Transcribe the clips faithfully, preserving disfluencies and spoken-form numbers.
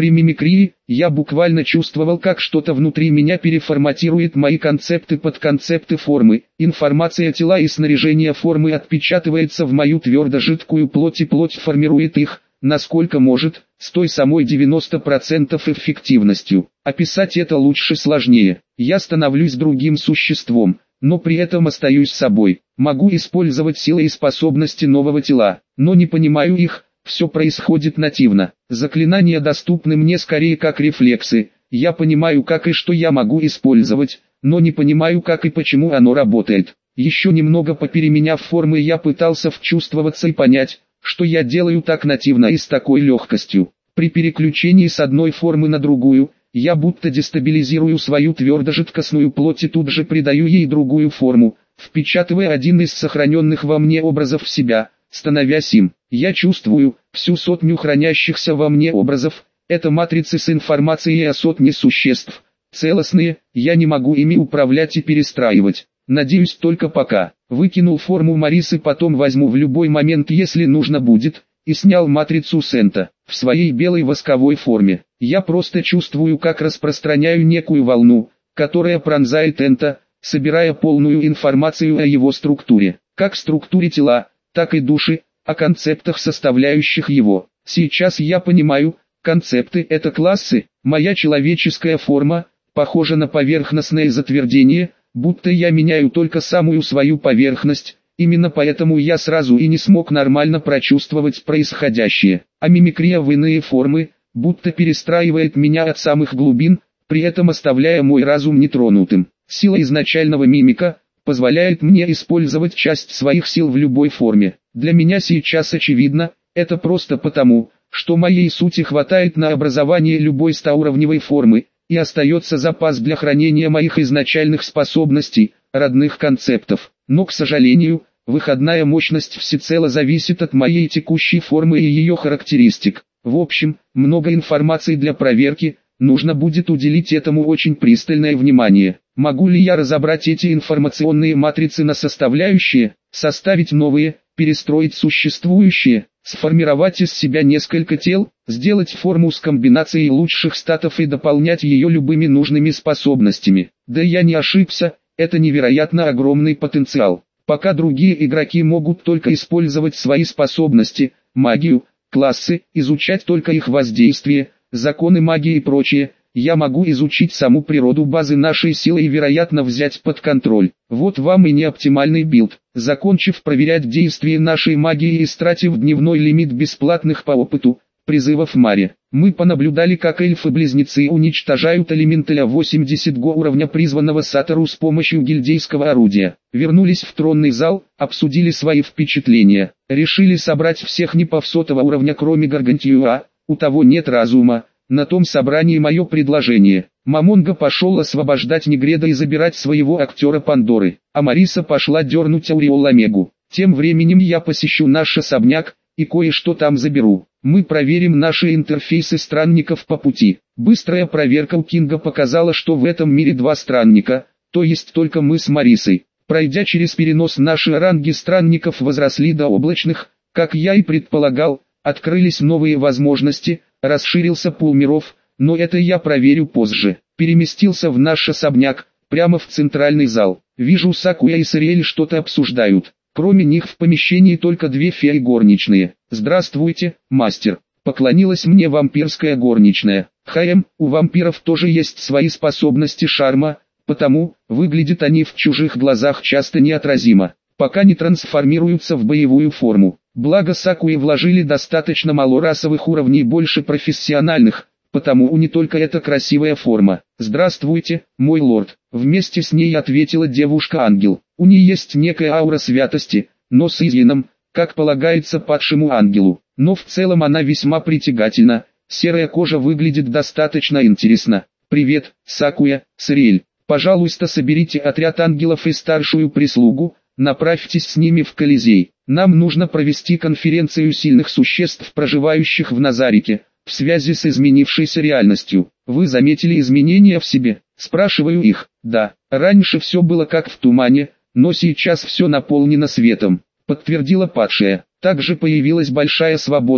При мимикрии, я буквально чувствовал, как что-то внутри меня переформатирует мои концепты под концепты формы. Информация тела и снаряжения формы отпечатывается в мою твердо-жидкую плоть, и плоть формирует их, насколько может, с той самой девяносто процентов эффективностью. Описать это лучше сложнее. Я становлюсь другим существом, но при этом остаюсь собой. Могу использовать силы и способности нового тела, но не понимаю их. Все происходит нативно. Заклинания доступны мне скорее как рефлексы. Я понимаю, как и что я могу использовать, но не понимаю, как и почему оно работает. Еще немного попеременяв формы, я пытался вчувствоваться и понять, что я делаю так нативно и с такой легкостью. При переключении с одной формы на другую, я будто дестабилизирую свою твердо-жидкостную плоть и тут же придаю ей другую форму, впечатывая один из сохраненных во мне образов в себя, становясь им. Я чувствую всю сотню хранящихся во мне образов. Это матрицы с информацией о сотне существ. Целостные, я не могу ими управлять и перестраивать. Надеюсь, только пока. Выкинул форму Марисы, потом возьму в любой момент, если нужно будет, и снял матрицу Сента. В своей белой восковой форме. Я просто чувствую, как распространяю некую волну, которая пронзает Энта, собирая полную информацию о его структуре. Как структуре тела, так и души, о концептах, составляющих его. Сейчас я понимаю, концепты — это классы. Моя человеческая форма похожа на поверхностное затвердение, будто я меняю только самую свою поверхность. Именно поэтому я сразу и не смог нормально прочувствовать происходящее. А мимикрия в иные формы, будто перестраивает меня от самых глубин, при этом оставляя мой разум нетронутым. Сила изначального мимика позволяет мне использовать часть своих сил в любой форме. Для меня сейчас очевидно, это просто потому, что моей сути хватает на образование любой стоуровневой формы, и остается запас для хранения моих изначальных способностей, родных концептов. Но, к сожалению, выходная мощность всецело зависит от моей текущей формы и ее характеристик. В общем, много информации для проверки, нужно будет уделить этому очень пристальное внимание. Могу ли я разобрать эти информационные матрицы на составляющие, составить новые, перестроить существующие, сформировать из себя несколько тел, сделать форму с комбинацией лучших статов и дополнять ее любыми нужными способностями? Да я не ошибся, это невероятно огромный потенциал. Пока другие игроки могут только использовать свои способности, магию, классы, изучать только их воздействие, законы магии и прочее, я могу изучить саму природу базы нашей силы и вероятно взять под контроль. Вот вам и неоптимальный билд. Закончив проверять действие нашей магии и истратив дневной лимит бесплатных по опыту призывов Мари, мы понаблюдали, как эльфы-близнецы уничтожают элементаля восемьдесят го уровня, призванного Сатору с помощью гильдейского орудия. Вернулись в тронный зал, обсудили свои впечатления. Решили собрать всех не повсотого уровня, кроме Гаргантиуа, у того нет разума. На том собрании мое предложение. Мамонга пошел освобождать Негреда и забирать своего актера Пандоры, а Мариса пошла дернуть Ауреол Омегу. Тем временем я посещу наш особняк, и кое-что там заберу. Мы проверим наши интерфейсы странников по пути. Быстрая проверка у Кинга показала, что в этом мире два странника, то есть только мы с Марисой. Пройдя через перенос, наши ранги странников возросли до облачных, как я и предполагал, открылись новые возможности, расширился пул миров, но это я проверю позже. Переместился в наш особняк, прямо в центральный зал. Вижу, Сакуя и Сириэль что-то обсуждают. Кроме них в помещении только две феи горничные. «Здравствуйте, мастер», — поклонилась мне вампирская горничная. «Хаем, у вампиров тоже есть свои способности шарма, потому выглядят они в чужих глазах часто неотразимо, пока не трансформируются в боевую форму. Благо Сакуи вложили достаточно мало расовых уровней, больше профессиональных, потому у не только эта красивая форма». «Здравствуйте, мой лорд», — вместе с ней ответила девушка-ангел. У нее есть некая аура святости, но с изъяном, как полагается падшему ангелу. Но в целом она весьма притягательна, серая кожа выглядит достаточно интересно. «Привет, Сакуя, Сириэль. Пожалуйста, соберите отряд ангелов и старшую прислугу, направьтесь с ними в Колизей. Нам нужно провести конференцию сильных существ, проживающих в Назарике, в связи с изменившейся реальностью. Вы заметили изменения в себе?» Спрашиваю их. «Да, раньше все было как в тумане, но сейчас все наполнено светом», подтвердила падшая. Также появилась большая свобода,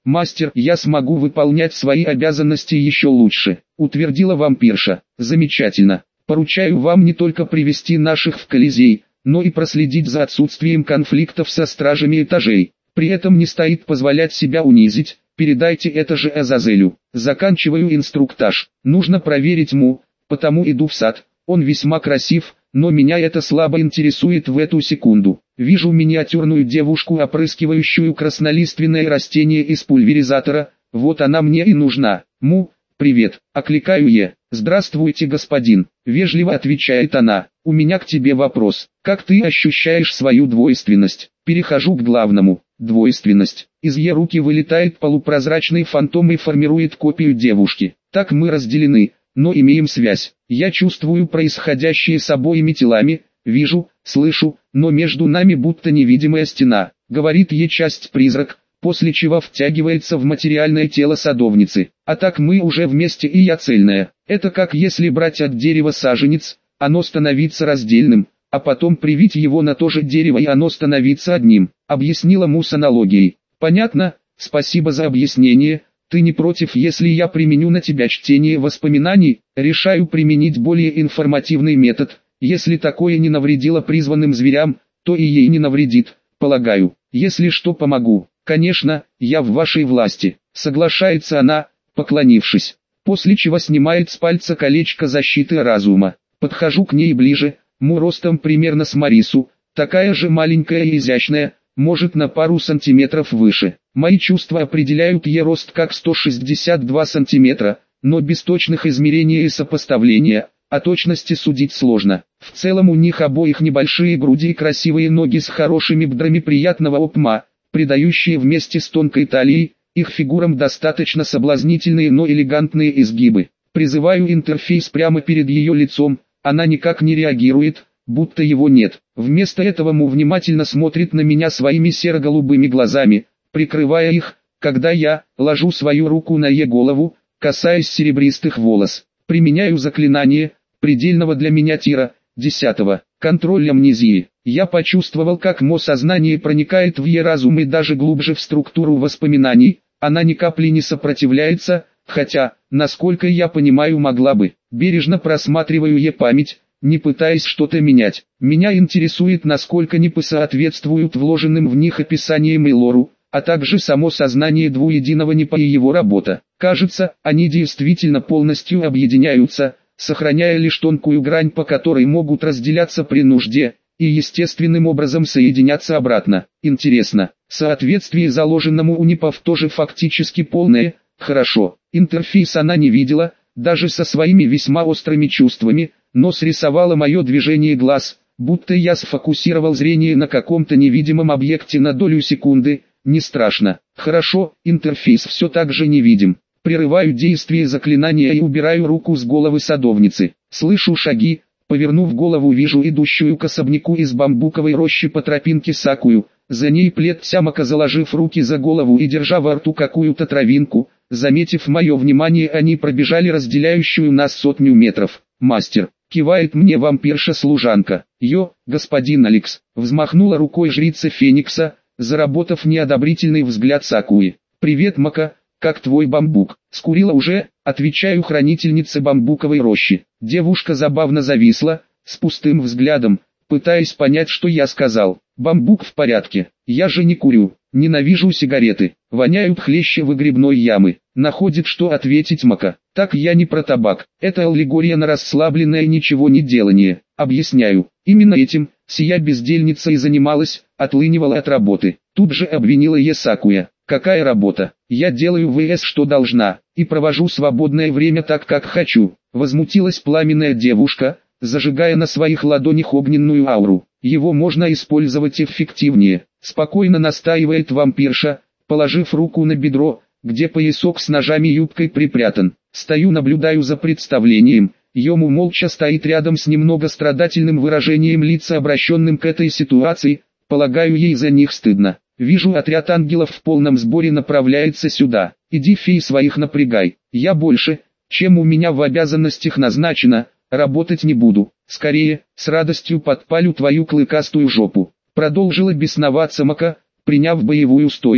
«Мастер, я смогу выполнять свои обязанности еще лучше», — утвердила вампирша. «Замечательно. Поручаю вам не только привести наших в Колизей, но и проследить за отсутствием конфликтов со стражами этажей. При этом не стоит позволять себя унизить, передайте это же Азазелю. Заканчиваю инструктаж. Нужно проверить Му, потому иду в сад. Он весьма красив, но меня это слабо интересует в эту секунду. Вижу миниатюрную девушку, опрыскивающую краснолиственное растение из пульверизатора. Вот она мне и нужна. Му, привет, окликаю я. «Здравствуйте, господин», — вежливо отвечает она. «У меня к тебе вопрос. Как ты ощущаешь свою двойственность?» Перехожу к главному. Двойственность. Из ее руки вылетает полупрозрачный фантом и формирует копию девушки. Так мы разделены, но имеем связь. Я чувствую происходящее с обоими телами, вижу, слышу, но между нами будто невидимая стена. Говорит ей часть-призрак, после чего втягивается в материальное тело садовницы. А так мы уже вместе и я цельная. Это как если брать от дерева саженец, оно становится раздельным, а потом привить его на то же дерево и оно становится одним. Объяснила Му с аналогией. Понятно, спасибо за объяснение. Ты не против, если я применю на тебя чтение воспоминаний? Решаю применить более информативный метод. Если такое не навредило призванным зверям, то и ей не навредит, полагаю. Если что, помогу. Конечно, я в вашей власти. Соглашается она, поклонившись. После чего снимает с пальца колечко защиты разума. Подхожу к ней ближе. Му ростом примерно с Марису, такая же маленькая и изящная, может на пару сантиметров выше. Мои чувства определяют ей рост как сто шестьдесят два сантиметра, но без точных измерений и сопоставления, о точности судить сложно. В целом у них обоих небольшие груди и красивые ноги с хорошими бедрами приятного обма, придающие вместе с тонкой талией, их фигурам достаточно соблазнительные, но элегантные изгибы. Призываю интерфейс прямо перед ее лицом. Она никак не реагирует, будто его нет. Вместо этого Му внимательно смотрит на меня своими серо-голубыми глазами, прикрывая их, когда я ложу свою руку на ее голову, касаясь серебристых волос. Применяю заклинание, предельного для меня тира, десятого, контроль амнезии. Я почувствовал, как мо сознание проникает в ее разум и даже глубже в структуру воспоминаний. Она ни капли не сопротивляется, хотя, насколько я понимаю, могла бы. Бережно просматриваю ее память, не пытаясь что-то менять. Меня интересует, насколько НИПы соответствуют вложенным в них описаниям и лору, а также само сознание двуединого НИПа и его работа. Кажется, они действительно полностью объединяются, сохраняя лишь тонкую грань, по которой могут разделяться при нужде, и естественным образом соединяться обратно. Интересно, соответствие заложенному у НИПов тоже фактически полное. Хорошо, интерфейс она не видела, даже со своими весьма острыми чувствами, но срисовала мое движение глаз, будто я сфокусировал зрение на каком-то невидимом объекте на долю секунды. Не страшно. Хорошо, интерфейс все так же не видим. Прерываю действие заклинания и убираю руку с головы садовницы. Слышу шаги, повернув голову, вижу идущую к особняку из бамбуковой рощи по тропинке Сакую. За ней плет Сямака, заложив руки за голову и держа во рту какую-то травинку. Заметив мое внимание, они пробежали разделяющую нас сотню метров. «Мастер», — кивает мне вампирша-служанка. «Йо, господин Алекс», — взмахнула рукой жрица Феникса, заработав неодобрительный взгляд Сакуи. «Привет, Мака, как твой бамбук?» «Скурила уже», — отвечаю хранительнице бамбуковой рощи. Девушка забавно зависла, с пустым взглядом, пытаясь понять, что я сказал. «Бамбук в порядке, я же не курю, ненавижу сигареты, воняют хлеще выгребной ямы». Находит, что ответить Мака. «Так я не про табак, это аллегория на расслабленное ничего не делание». Объясняю, именно этим сия бездельница и занималась, отлынивала от работы. Тут же обвинила ее Сакуя. «Какая работа? Я делаю ВС, что должна, и провожу свободное время так, как хочу». Возмутилась пламенная девушка, зажигая на своих ладонях огненную ауру. «Его можно использовать эффективнее», спокойно настаивает вампирша, положив руку на бедро, где поясок с ножами и юбкой припрятан. Стою, наблюдаю за представлением. Йому молча стоит рядом с немного страдательным выражением лица, обращенным к этой ситуации. Полагаю, ей за них стыдно. Вижу, отряд ангелов в полном сборе направляется сюда. Иди, фей, своих напрягай. Я больше, чем у меня в обязанностях назначено, работать не буду. Скорее, с радостью подпалю твою клыкастую жопу. Продолжила бесноваться Мака, приняв боевую стойку.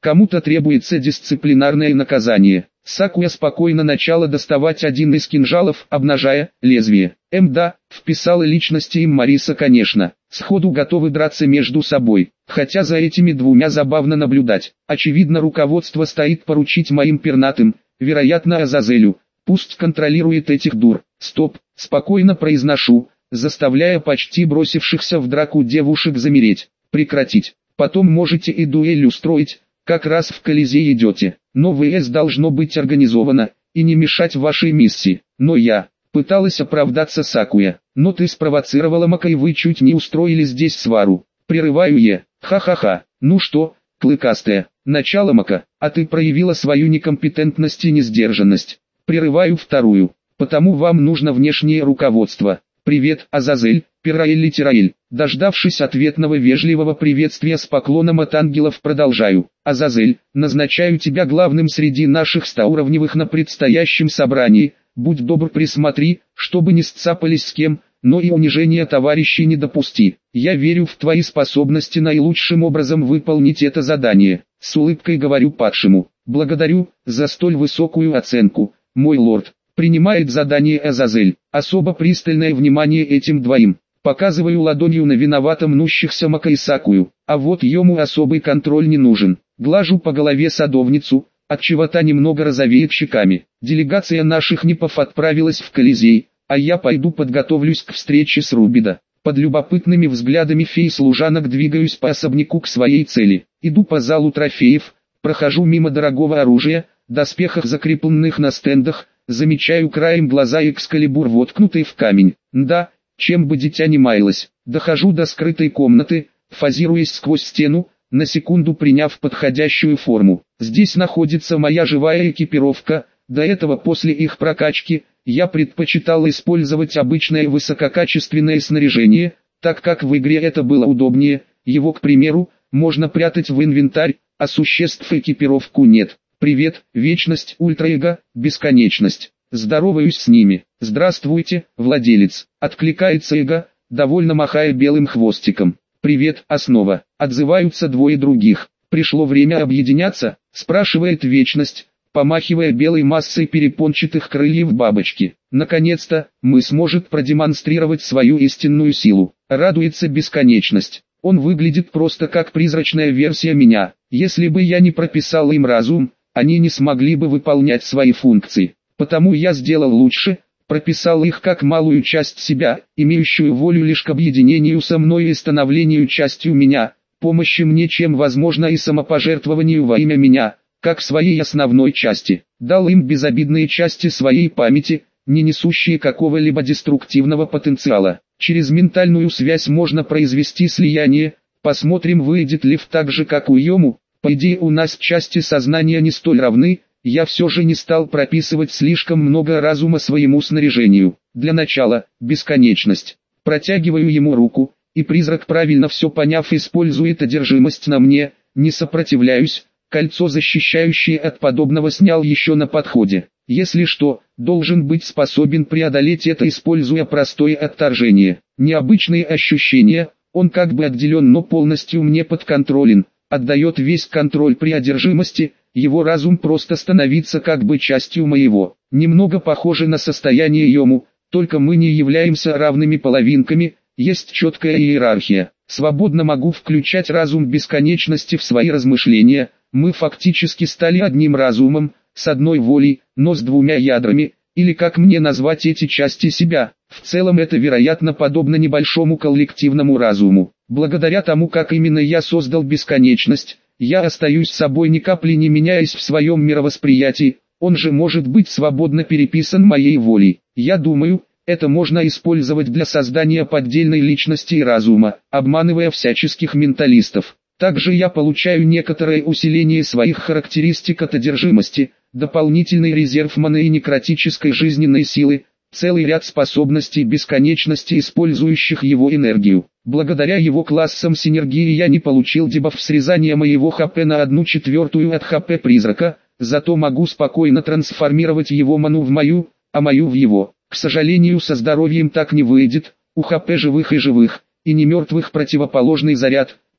Кому-то требуется дисциплинарное наказание. Сакуя спокойно начала доставать один из кинжалов, обнажая лезвие. Эм да, вписала личности им Мариса, конечно. Сходу готовы драться между собой. Хотя за этими двумя забавно наблюдать. Очевидно, руководство стоит поручить моим пернатым, вероятно Азазелю. Пусть контролирует этих дур. Стоп, спокойно произношу, заставляя почти бросившихся в драку девушек замереть. Прекратить. Потом можете и дуэль устроить. Как раз в Колизей идете, но ВС должно быть организовано, и не мешать вашей миссии. Но я, пыталась оправдаться Сакуя, но ты спровоцировала Мака и вы чуть не устроили здесь свару. Прерываю я, ха-ха-ха, ну что, клыкастая, начало Мака, а ты проявила свою некомпетентность и несдержанность. Прерываю вторую, потому вам нужно внешнее руководство. Привет, Азазель, Пираэль и Тираэль. Дождавшись ответного вежливого приветствия с поклоном от ангелов, продолжаю. Азазель, назначаю тебя главным среди наших стауровневых на предстоящем собрании. Будь добр, присмотри, чтобы не сцапались с кем, но и унижения товарищей не допусти. Я верю в твои способности наилучшим образом выполнить это задание. С улыбкой говорю падшему. Благодарю за столь высокую оценку, мой лорд. Принимает задание Азазель. Особо пристальное внимание этим двоим. Показываю ладонью на виновато мнущихся Мака и Сакую, а вот ему особый контроль не нужен. Глажу по голове садовницу, отчего та немного розовеет щеками. Делегация наших Нипов отправилась в Колизей, а я пойду подготовлюсь к встрече с Рубида. Под любопытными взглядами фей-служанок двигаюсь по особняку к своей цели. Иду по залу трофеев, прохожу мимо дорогого оружия, доспехов, закрепленных на стендах, замечаю краем глаза экскалибур, воткнутый в камень. Да, чем бы дитя не маялось. Дохожу до скрытой комнаты, фазируясь сквозь стену, на секунду приняв подходящую форму. Здесь находится моя живая экипировка. До этого, после их прокачки, я предпочитал использовать обычное высококачественное снаряжение, так как в игре это было удобнее. Его, к примеру, можно прятать в инвентарь, а существ экипировку нет. Привет, вечность, ультраэго, бесконечность. Здороваюсь с ними. Здравствуйте, владелец. Откликается эго, довольно махая белым хвостиком. Привет, основа. Отзываются двое других. Пришло время объединяться, спрашивает вечность, помахивая белой массой перепончатых крыльев бабочки. Наконец-то, мы сможет продемонстрировать свою истинную силу. Радуется бесконечность. Он выглядит просто как призрачная версия меня. Если бы я не прописал им разум, они не смогли бы выполнять свои функции. Потому я сделал лучше, прописал их как малую часть себя, имеющую волю лишь к объединению со мной и становлению частью меня, помощи мне чем возможно и самопожертвованию во имя меня, как своей основной части. Дал им безобидные части своей памяти, не несущие какого-либо деструктивного потенциала. Через ментальную связь можно произвести слияние, посмотрим, выйдет ли в так же как у Йому. По идее, у нас части сознания не столь равны. Я все же не стал прописывать слишком много разума своему снаряжению. Для начала, бесконечность. Протягиваю ему руку, и призрак, правильно все поняв, использует одержимость на мне. Не сопротивляюсь, кольцо, защищающее от подобного, снял еще на подходе. Если что, должен быть способен преодолеть это, используя простое отторжение. Необычные ощущения, он как бы отделен, но полностью мне подконтролен. Отдает весь контроль при одержимости. Его разум просто становится как бы частью моего. Немного похоже на состояние Йому, только мы не являемся равными половинками, есть четкая иерархия. Свободно могу включать разум бесконечности в свои размышления. Мы фактически стали одним разумом, с одной волей, но с двумя ядрами, или как мне назвать эти части себя. В целом это, вероятно, подобно небольшому коллективному разуму. Благодаря тому, как именно я создал бесконечность, я остаюсь собой, ни капли не меняясь в своем мировосприятии, он же может быть свободно переписан моей волей. Я думаю, это можно использовать для создания поддельной личности и разума, обманывая всяческих менталистов. Также я получаю некоторое усиление своих характеристик от одержимости, дополнительный резерв маны и некротической жизненной силы, целый ряд способностей бесконечности, использующих его энергию. Благодаря его классам синергии я не получил дебаф срезания моего ХП на одну четвертую от ХП призрака, зато могу спокойно трансформировать его ману в мою, а мою в его. К сожалению, со здоровьем так не выйдет, у ХП живых и живых, и не мертвых противоположный заряд,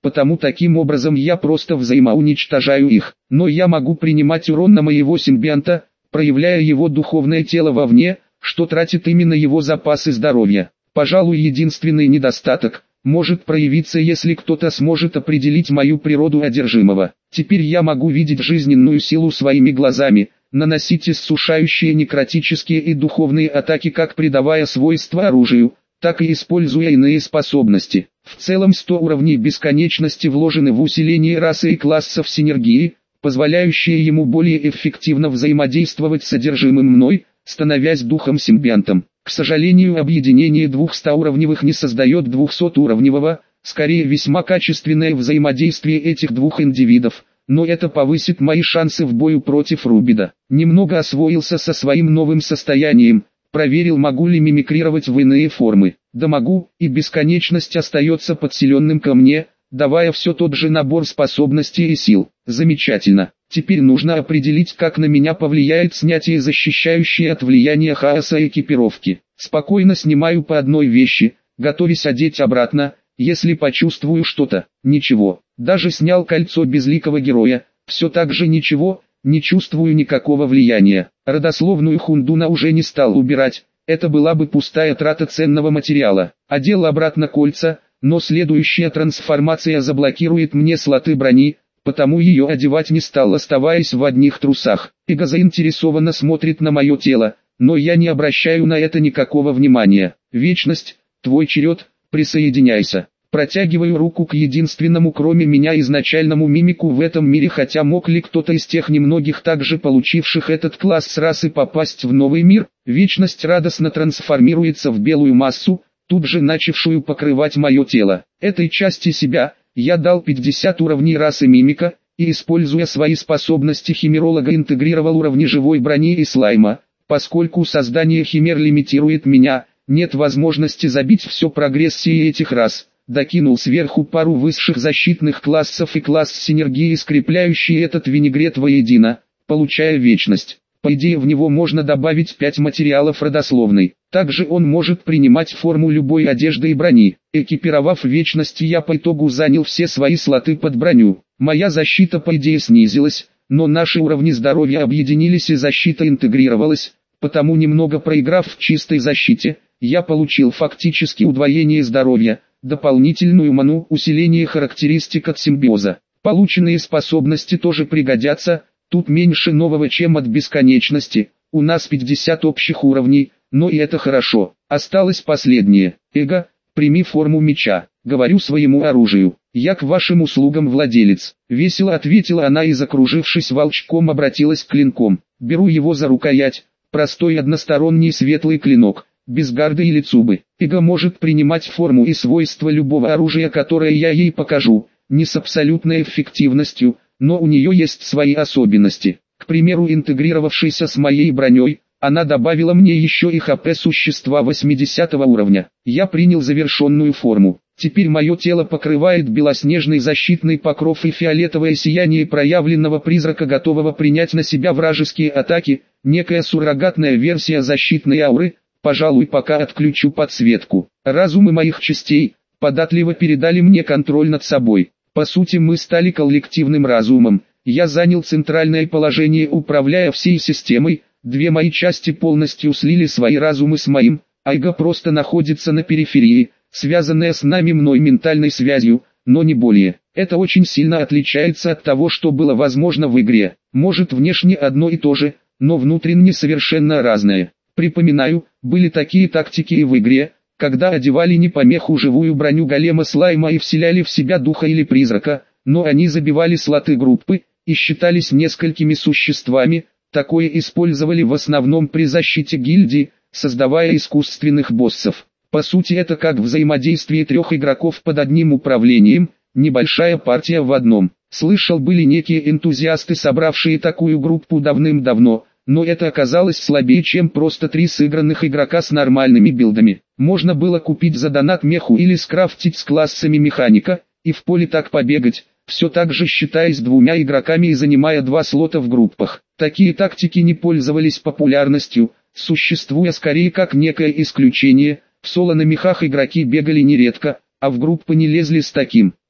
потому таким образом я просто взаимоуничтожаю их. Но я могу принимать урон на моего симбионта, проявляя его духовное тело вовне, что тратит именно его запасы здоровья. Пожалуй, единственный недостаток может проявиться, если кто-то сможет определить мою природу одержимого. Теперь я могу видеть жизненную силу своими глазами, наносить иссушающие некротические и духовные атаки, как придавая свойства оружию, так и используя иные способности. В целом сто уровней бесконечности вложены в усиление расы и классов синергии, позволяющие ему более эффективно взаимодействовать с содержимым мной, становясь духом-симбионтом. К сожалению, объединение двух стоуровневых не создает двухсотуровневого, скорее весьма качественное взаимодействие этих двух индивидов, но это повысит мои шансы в бою против Рубида. Немного освоился со своим новым состоянием, проверил, могу ли мимикрировать в иные формы. Да могу, и бесконечность остается подселенным ко мне, давая все тот же набор способностей и сил. Замечательно. Теперь нужно определить, как на меня повлияет снятие защищающей от влияния хаоса экипировки. Спокойно снимаю по одной вещи, готовясь одеть обратно, если почувствую что-то. Ничего. Даже снял кольцо безликого героя. Все так же ничего, не чувствую никакого влияния. Родословную Хундуна уже не стал убирать. Это была бы пустая трата ценного материала. Одел обратно кольца, но следующая трансформация заблокирует мне слоты брони, потому ее одевать не стал, оставаясь в одних трусах. Эго заинтересованно смотрит на мое тело, но я не обращаю на это никакого внимания. Вечность, твой черед, присоединяйся. Протягиваю руку к единственному кроме меня изначальному мимику в этом мире, хотя мог ли кто-то из тех немногих также получивших этот класс с расы попасть в новый мир. Вечность радостно трансформируется в белую массу, тут же начавшую покрывать мое тело. Этой части себя я дал пятьдесят уровней расы мимика, и используя свои способности химеролога интегрировал уровни живой брони и слайма. Поскольку создание химер лимитирует меня, нет возможности забить все прогрессией этих рас. Докинул сверху пару высших защитных классов и класс синергии, скрепляющий этот винегрет воедино, получая вечность. По идее, в него можно добавить пять материалов родословной. Также он может принимать форму любой одежды и брони. Экипировав вечность, я по итогу занял все свои слоты под броню. Моя защита по идее снизилась, но наши уровни здоровья объединились и защита интегрировалась, потому немного проиграв в чистой защите, я получил фактически удвоение здоровья, дополнительную ману, усиление характеристик от симбиоза. Полученные способности тоже пригодятся, тут меньше нового, чем от бесконечности, у нас пятьдесят общих уровней, но и это хорошо. Осталось последнее. Эго, прими форму меча, говорю своему оружию. Я к вашим услугам, владелец. Весело ответила она и, закружившись волчком, обратилась к клинком. Беру его за рукоять, простой односторонний светлый клинок, без гарды или цубы. Эго может принимать форму и свойства любого оружия, которое я ей покажу, не с абсолютной эффективностью, но у нее есть свои особенности. К примеру, интегрировавшись с моей броней, она добавила мне еще и ХП существа восьмидесятого уровня. Я принял завершенную форму. Теперь мое тело покрывает белоснежный защитный покров и фиолетовое сияние проявленного призрака, готового принять на себя вражеские атаки, некая суррогатная версия защитной ауры. Пожалуй, пока отключу подсветку. Разумы моих частей податливо передали мне контроль над собой. По сути, мы стали коллективным разумом. Я занял центральное положение, управляя всей системой. Две мои части полностью слили свои разумы с моим, а эго просто находится на периферии, связанная с нами мной ментальной связью, но не более. Это очень сильно отличается от того, что было возможно в игре. Может, внешне одно и то же, но внутренне совершенно разное. Припоминаю, были такие тактики и в игре, когда одевали не помеху живую броню голема слайма и вселяли в себя духа или призрака, но они забивали слоты группы и считались несколькими существами. Такое использовали в основном при защите гильдии, создавая искусственных боссов. По сути, это как взаимодействие трех игроков под одним управлением, небольшая партия в одном. Слышал, были некие энтузиасты, собравшие такую группу давным-давно, но это оказалось слабее, чем просто три сыгранных игрока с нормальными билдами. Можно было купить за донат меху или скрафтить с классами механика, и в поле так побегать, все так же считаясь двумя игроками и занимая два слота в группах. Такие тактики не пользовались популярностью, существуя скорее как некое исключение. В соло на мехах игроки бегали нередко, а в группы не лезли с таким.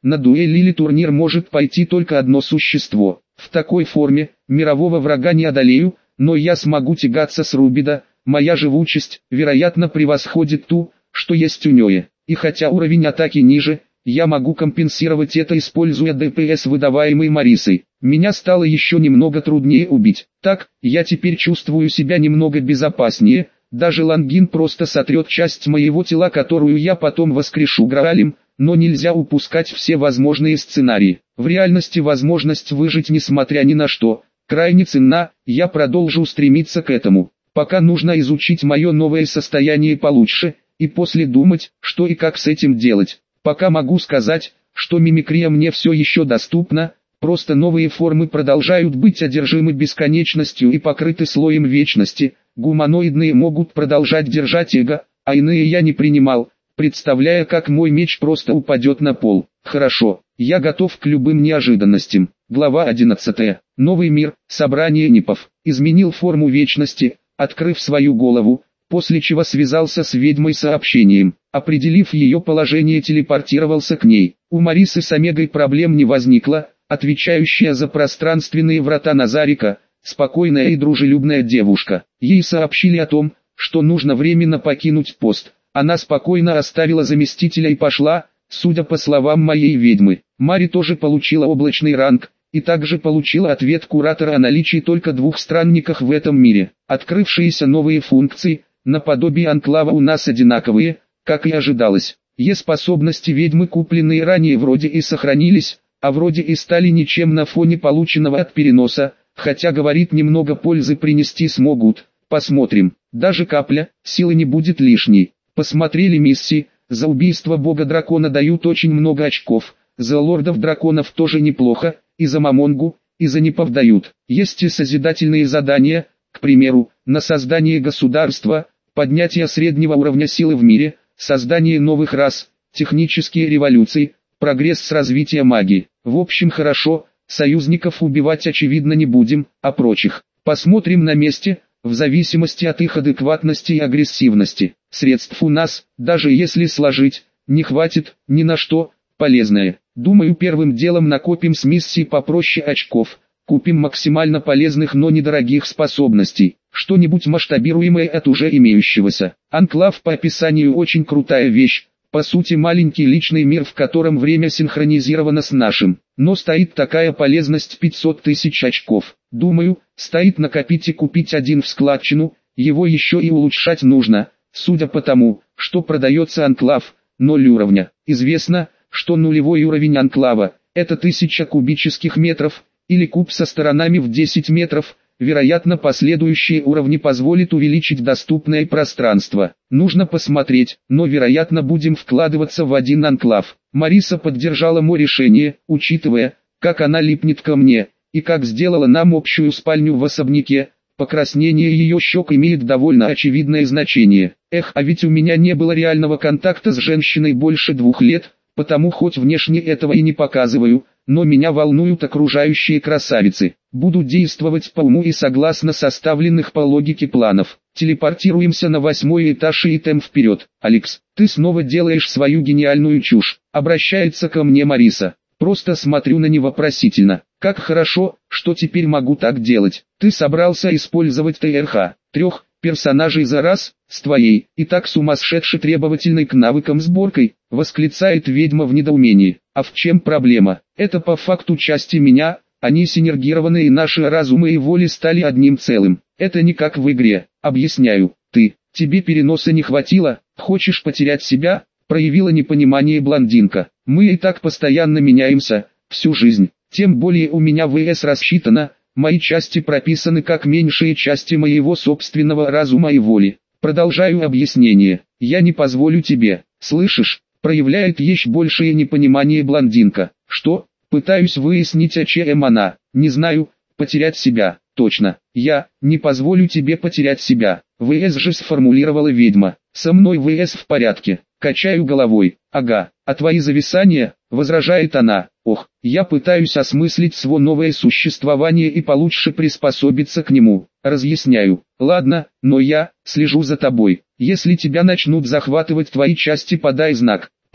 на дуэль или турнир может пойти только одно существо. В такой форме, мирового врага не одолею, но я смогу тягаться с Рубида, моя живучесть, вероятно, превосходит ту, что есть у нее. И хотя уровень атаки ниже, я могу компенсировать это, используя ДПС, выдаваемый Марисой. Меня стало еще немного труднее убить. Так, я теперь чувствую себя немного безопаснее. Даже Лангин просто сотрет часть моего тела, которую я потом воскрешу Граалем, но нельзя упускать все возможные сценарии. В реальности возможность выжить несмотря ни на что крайне ценна, я продолжу стремиться к этому. Пока нужно изучить мое новое состояние получше, и после думать, что и как с этим делать. Пока могу сказать, что мимикрия мне все еще доступна, просто новые формы продолжают быть одержимы бесконечностью и покрыты слоем вечности. Гуманоидные могут продолжать держать эго, а иные я не принимал, представляя, как мой меч просто упадет на пол. Хорошо, я готов к любым неожиданностям. Глава одиннадцатая. Новый мир, собрание нипов. Изменил форму вечности, открыв свою голову, после чего связался с ведьмой сообщением. Определив ее положение, телепортировался к ней. У Марисы с Омегой проблем не возникло, отвечающая за пространственные врата Назарика, спокойная и дружелюбная девушка. Ей сообщили о том, что нужно временно покинуть пост. Она спокойно оставила заместителя и пошла, судя по словам моей ведьмы. Мари тоже получила облачный ранг, и также получила ответ куратора о наличии только двух странников в этом мире. Открывшиеся новые функции, наподобие анклава, у нас одинаковые, как и ожидалось. Е-способности ведьмы, купленные ранее, вроде и сохранились, а вроде и стали ничем на фоне полученного от переноса, хотя, говорит, немного пользы принести смогут. Посмотрим. Даже капля силы не будет лишней. Посмотрели миссии. За убийство бога-дракона дают очень много очков, за лордов-драконов тоже неплохо, и за Мамонгу, и за Нипов дают. Есть и созидательные задания, к примеру, на создание государства, поднятие среднего уровня силы в мире, создание новых рас, технические революции, прогресс с развития магии. В общем, хорошо, союзников убивать очевидно не будем, а прочих посмотрим на месте, в зависимости от их адекватности и агрессивности. Средств у нас, даже если сложить, не хватит ни на что полезное. Думаю, первым делом накопим с миссии попроще очков, купим максимально полезных, но недорогих способностей, что-нибудь масштабируемое от уже имеющегося. Анклав по описанию очень крутая вещь, по сути маленький личный мир, в котором время синхронизировано с нашим, но стоит такая полезность пятьсот тысяч очков. Думаю, стоит накопить и купить один в складчину, его еще и улучшать нужно, судя по тому, что продается анклав, ноль уровня. Известно, что нулевой уровень анклава – это тысяча кубических метров, или куб со сторонами в десять метров, вероятно последующие уровни позволят увеличить доступное пространство. Нужно посмотреть, но вероятно будем вкладываться в один анклав. Мариса поддержала мое решение, учитывая, как она липнет ко мне, и как сделала нам общую спальню в особняке. Покраснение ее щек имеет довольно очевидное значение. Эх, а ведь у меня не было реального контакта с женщиной больше двух лет, потому хоть внешне этого и не показываю, но меня волнуют окружающие красавицы. Буду действовать по уму и согласно составленных по логике планов. Телепортируемся на восьмой этаж и идем вперед. Алекс, ты снова делаешь свою гениальную чушь. Обращается ко мне Мариса. Просто смотрю на него вопросительно. Как хорошо, что теперь могу так делать. Ты собрался использовать ТРХ, трех персонажей за раз, с твоей, и так сумасшедше требовательной к навыкам сборкой, восклицает ведьма в недоумении. А в чем проблема? Это по факту части меня, они синергированы, и наши разумы и воли стали одним целым. Это не как в игре, объясняю. Ты, тебе переноса не хватило, хочешь потерять себя? Проявила непонимание блондинка. Мы и так постоянно меняемся, всю жизнь. Тем более у меня ВС рассчитано, мои части прописаны как меньшие части моего собственного разума и воли. Продолжаю объяснение. Я не позволю тебе, слышишь? Проявляет еще большее непонимание блондинка. Что? Пытаюсь выяснить, о чем она. Не знаю, потерять себя. Точно. Я не позволю тебе потерять себя. ВС же сформулировала ведьма. Со мной ВС в порядке. Качаю головой. Ага. А твои зависания? Возражает она. Ох, я пытаюсь осмыслить свое новое существование и получше приспособиться к нему. Разъясняю. Ладно, но я слежу за тобой. Если тебя начнут захватывать твои части, подай знак.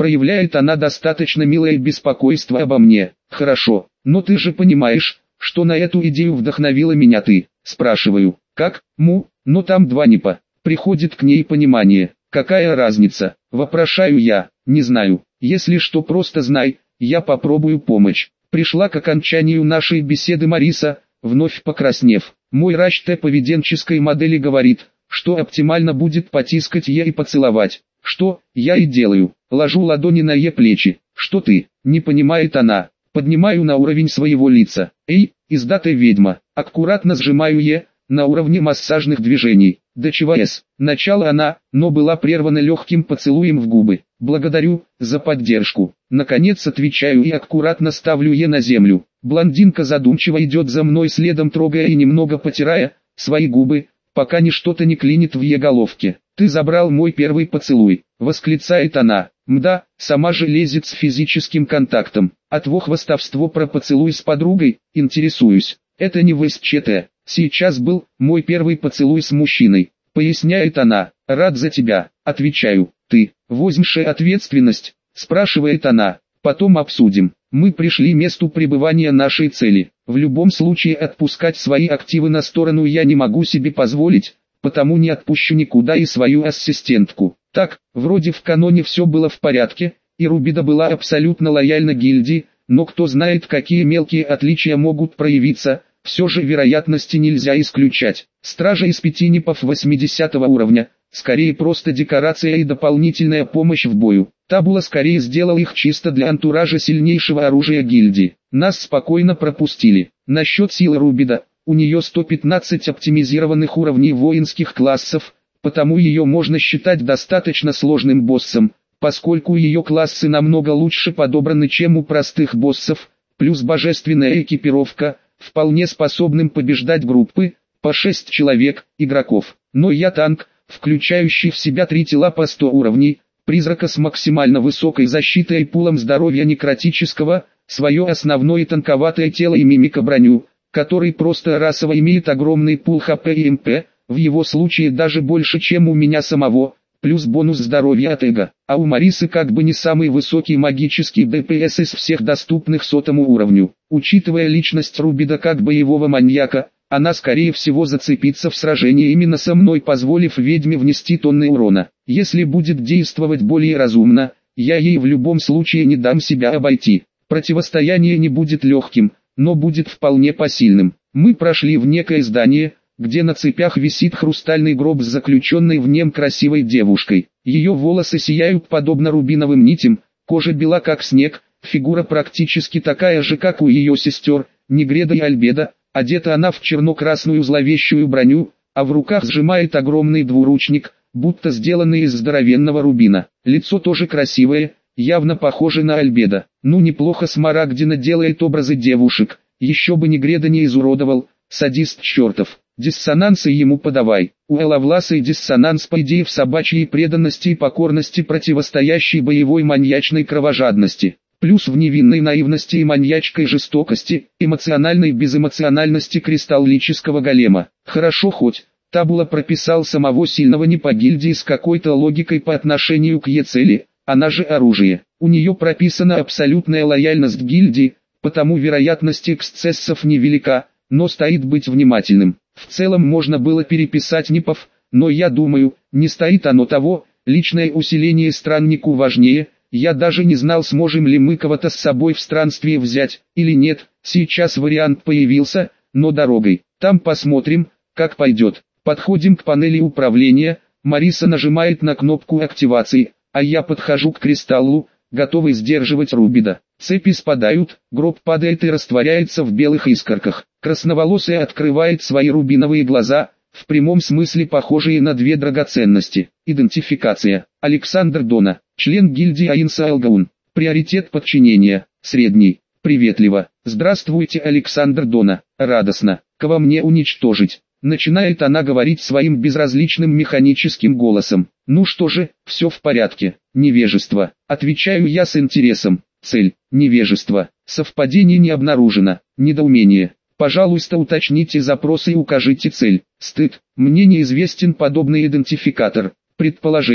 Проявляет она достаточно милое беспокойство обо мне. Хорошо, но ты же понимаешь, что на эту идею вдохновила меня ты. Спрашиваю, как, му, но там два НИПа. Приходит к ней понимание. Какая разница? Вопрошаю я. Не знаю. Если что, просто знай, я попробую помочь. Пришла к окончанию нашей беседы Мариса, вновь покраснев. Мой врач Т поведенческой модели говорит, что оптимально будет потискать Е и поцеловать. Что, я и делаю. Ложу ладони на Е плечи. Что ты? Не понимает она. Поднимаю на уровень своего лица. Эй, издатая ведьма. Аккуратно сжимаю Е, на уровне массажных движений. До ЧВС. Начала она, но была прервана легким поцелуем в губы. Благодарю за поддержку. Наконец отвечаю и аккуратно ставлю Е на землю. Блондинка задумчиво идет за мной следом, трогая и немного потирая свои губы, пока ни что-то не клинит в Е головке. «Ты забрал мой первый поцелуй», — восклицает она. «Мда, сама же лезет с физическим контактом. А твое хвастовство про поцелуй с подругой, интересуюсь. Это не в СЧТ. Сейчас был мой первый поцелуй с мужчиной», — поясняет она. «Рад за тебя», — отвечаю. «Ты возьмешь ответственность?» — спрашивает она. «Потом обсудим. Мы пришли к месту пребывания нашей цели. В любом случае отпускать свои активы на сторону я не могу себе позволить, потому не отпущу никуда и свою ассистентку». Так, вроде в каноне все было в порядке, и Рубида была абсолютно лояльна гильдии, но кто знает, какие мелкие отличия могут проявиться. Все же вероятности нельзя исключать. Стража из пяти НИПов восьмидесятого уровня, скорее просто декорация и дополнительная помощь в бою. Табула скорее сделал их чисто для антуража сильнейшего оружия гильдии. Нас спокойно пропустили. Насчет силы Рубида, у нее сто пятнадцать оптимизированных уровней воинских классов, потому ее можно считать достаточно сложным боссом, поскольку ее классы намного лучше подобраны, чем у простых боссов, плюс божественная экипировка, вполне способным побеждать группы, по шесть человек, игроков. Но я танк, включающий в себя три тела по сто уровней, призрака с максимально высокой защитой и пулом здоровья некротического, свое основное танковатое тело и мимика-броню, который просто расово имеет огромный пул ХП и МП, в его случае даже больше, чем у меня самого, плюс бонус здоровья от эго. А у Марисы как бы не самый высокий магический ДПС из всех доступных сотому уровню. Учитывая личность Рубида как боевого маньяка, она скорее всего зацепится в сражении именно со мной, позволив ведьме внести тонны урона. Если будет действовать более разумно, я ей в любом случае не дам себя обойти. Противостояние не будет легким, но будет вполне посильным. Мы прошли в некое здание, где на цепях висит хрустальный гроб с заключенной в нем красивой девушкой. Ее волосы сияют подобно рубиновым нитям, кожа бела как снег, фигура практически такая же, как у ее сестер, Негреда и Альбеда. Одета она в черно-красную зловещую броню, а в руках сжимает огромный двуручник, будто сделанный из здоровенного рубина. Лицо тоже красивое, явно похоже на Альбеда. Ну неплохо Смарагдина делает образы девушек, еще бы Негреда не изуродовал, садист чертов. Диссонансы ему подавай. У Элавласа и диссонанс по идее в собачьей преданности и покорности, противостоящей боевой маньячной кровожадности. Плюс в невинной наивности и маньячской жестокости, эмоциональной безэмоциональности кристаллического голема. Хорошо хоть Табула прописал самого сильного не по гильдии с какой-то логикой по отношению к Е цели, она же оружие. У нее прописана абсолютная лояльность гильдии, потому вероятность эксцессов невелика, но стоит быть внимательным. В целом можно было переписать НИПов, но я думаю, не стоит оно того, личное усиление страннику важнее. Я даже не знал, сможем ли мы кого-то с собой в странствие взять, или нет. Сейчас вариант появился, но дорогой. Там посмотрим, как пойдет. Подходим к панели управления, Мариса нажимает на кнопку активации, а я подхожу к кристаллу, готовый сдерживать Рубида. Цепи спадают, гроб падает и растворяется в белых искорках. Красноволосая открывает свои рубиновые глаза, в прямом смысле похожие на две драгоценности. Идентификация. Александр Дона, член гильдии Аинса Алгаун. Приоритет подчинения, средний. Приветливо. Здравствуйте, Александр Дона. Радостно. Кого мне уничтожить? Начинает она говорить своим безразличным механическим голосом. Ну что же, все в порядке. Невежество. Отвечаю я с интересом. Цель. Невежество. Совпадение не обнаружено. Недоумение. Пожалуйста, уточните запросы и укажите цель. Стыд. Мне неизвестен подобный идентификатор. Предположение.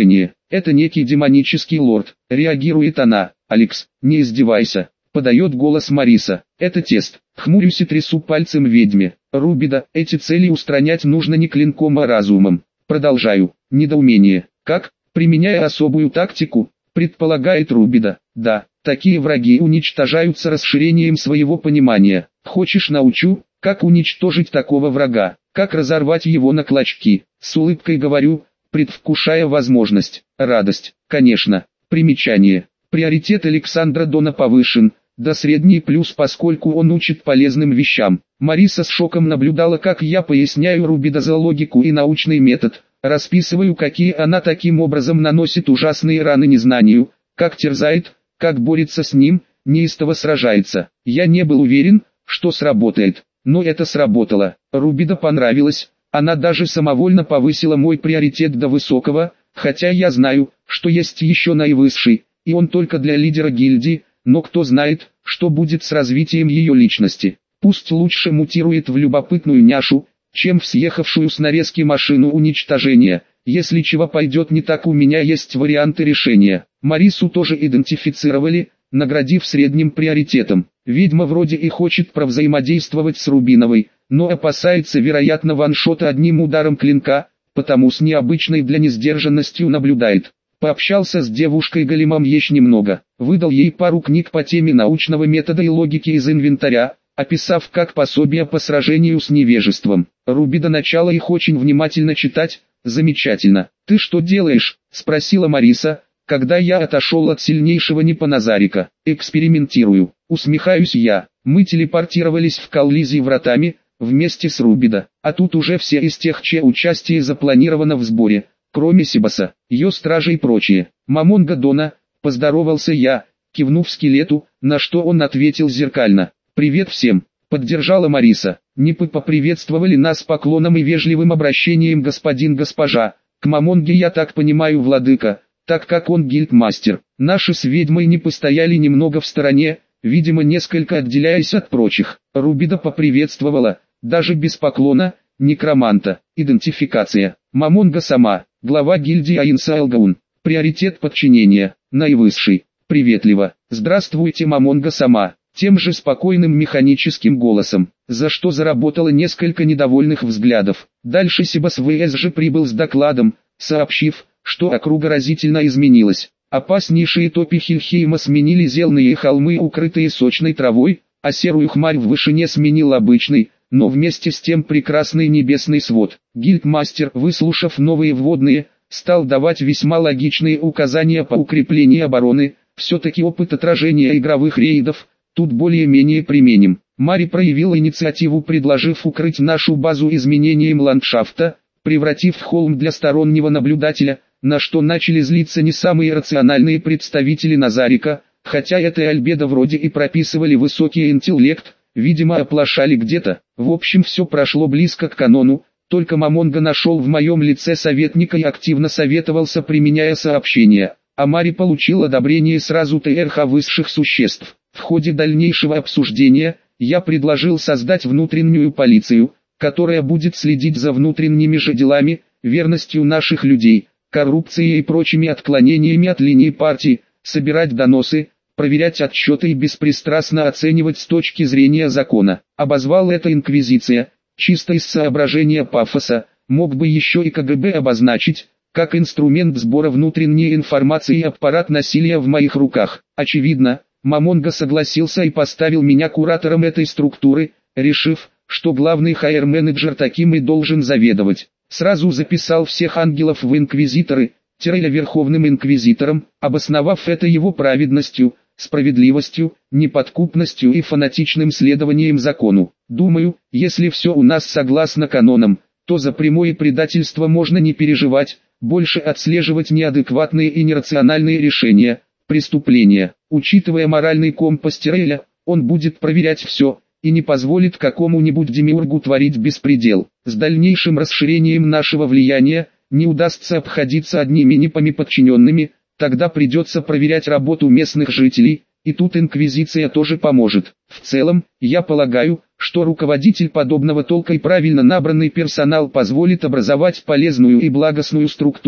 Это некий демонический лорд, реагирует она. Алекс, не издевайся, подает голос Мариса. Это тест. Хмурюсь и трясу пальцем ведьме. Рубида, эти цели устранять нужно не клинком, а разумом. Продолжаю. Недоумение. Как? Применяя особую тактику, предполагает Рубида. Да, такие враги уничтожаются расширением своего понимания. Хочешь, научу, как уничтожить такого врага, как разорвать его на клочки? С улыбкой говорю, предвкушая возможность. Радость, конечно. Примечание. Приоритет Александра Дона повышен до средний плюс, поскольку он учит полезным вещам. Мариса с шоком наблюдала, как я поясняю Рубида за логику и научный метод, расписываю, какие она таким образом наносит ужасные раны незнанию, как терзает, как борется с ним, неистово сражается. Я не был уверен, что сработает, но это сработало. Рубида понравилось, она даже самовольно повысила мой приоритет до высокого, хотя я знаю, что есть еще наивысший, и он только для лидера гильдии, но кто знает, что будет с развитием ее личности. Пусть лучше мутирует в любопытную няшу, чем в съехавшую с нарезки машину уничтожения. Если чего пойдет не так, у меня есть варианты решения. Марису тоже идентифицировали, наградив средним приоритетом. Ведьма вроде и хочет провзаимодействовать с Рубиновой, но опасается вероятно ваншота одним ударом клинка, потому с необычной для несдержанностью наблюдает. Пообщался с девушкой големом ещё немного, выдал ей пару книг по теме научного метода и логики из инвентаря, описав как пособие по сражению с невежеством. Рубида начала их очень внимательно читать. Замечательно. Ты что делаешь? Спросила Мариса, когда я отошел от сильнейшего Непоназарика. Экспериментирую. Усмехаюсь я. Мы телепортировались в Коллизий вратами, вместе с Рубида, а тут уже все из тех, чье участие запланировано в сборе, кроме Сибаса, ее стражи и прочие. Мамонга Дона, поздоровался я, кивнув скелету, на что он ответил зеркально. Привет всем. Поддержала Мариса. Нипы поприветствовали нас поклоном и вежливым обращением господин-госпожа. К Мамонге, я так понимаю, владыка, так как он гильдмастер. Наши с ведьмой Нипы стояли немного в стороне, видимо несколько отделяясь от прочих. Рубида поприветствовала, даже без поклона, некроманта. Идентификация. Мамонга сама, глава гильдии Аинса Элгаун. Приоритет подчинения, наивысший. Приветливо. Здравствуйте, Мамонга сама. Тем же спокойным механическим голосом, за что заработало несколько недовольных взглядов. Дальше Сибас ВС же прибыл с докладом, сообщив, что округа разительно изменилась. Опаснейшие топи Хильхейма сменили зеленые холмы, укрытые сочной травой, а серую хмарь в вышине сменил обычный, но вместе с тем прекрасный небесный свод. Гильдмастер, выслушав новые вводные, стал давать весьма логичные указания по укреплению обороны. Все-таки опыт отражения игровых рейдов тут более-менее применим. Мари проявила инициативу, предложив укрыть нашу базу изменением ландшафта, превратив в холм для стороннего наблюдателя, на что начали злиться не самые рациональные представители Назарика, хотя этой Альбедо вроде и прописывали высокий интеллект, видимо оплошали где-то. В общем, все прошло близко к канону, только Мамонга нашел в моем лице советника и активно советовался, применяя сообщения, а Мари получил одобрение сразу ТРХ высших существ. В ходе дальнейшего обсуждения, я предложил создать внутреннюю полицию, которая будет следить за внутренними же делами, верностью наших людей, коррупцией и прочими отклонениями от линии партии, собирать доносы, проверять отчеты и беспристрастно оценивать с точки зрения закона. Обозвал это инквизиция, чисто из соображения пафоса, мог бы еще и КГБ обозначить, как инструмент сбора внутренней информации и аппарат насилия в моих руках. Очевидно, Мамонга согласился и поставил меня куратором этой структуры, решив, что главный хайер-менеджер таким и должен заведовать. Сразу записал всех ангелов в инквизиторы, тире верховным инквизитором, обосновав это его праведностью, справедливостью, неподкупностью и фанатичным следованием закону. Думаю, если все у нас согласно канонам, то за прямое предательство можно не переживать, больше отслеживать неадекватные и нерациональные решения, преступления. Учитывая моральный компас Тиреля, он будет проверять все, и не позволит какому-нибудь демиургу творить беспредел. С дальнейшим расширением нашего влияния, не удастся обходиться одними Нипами подчиненными, тогда придется проверять работу местных жителей, и тут инквизиция тоже поможет. В целом, я полагаю, что руководитель подобного толка и правильно набранный персонал позволит образовать полезную и благостную структуру,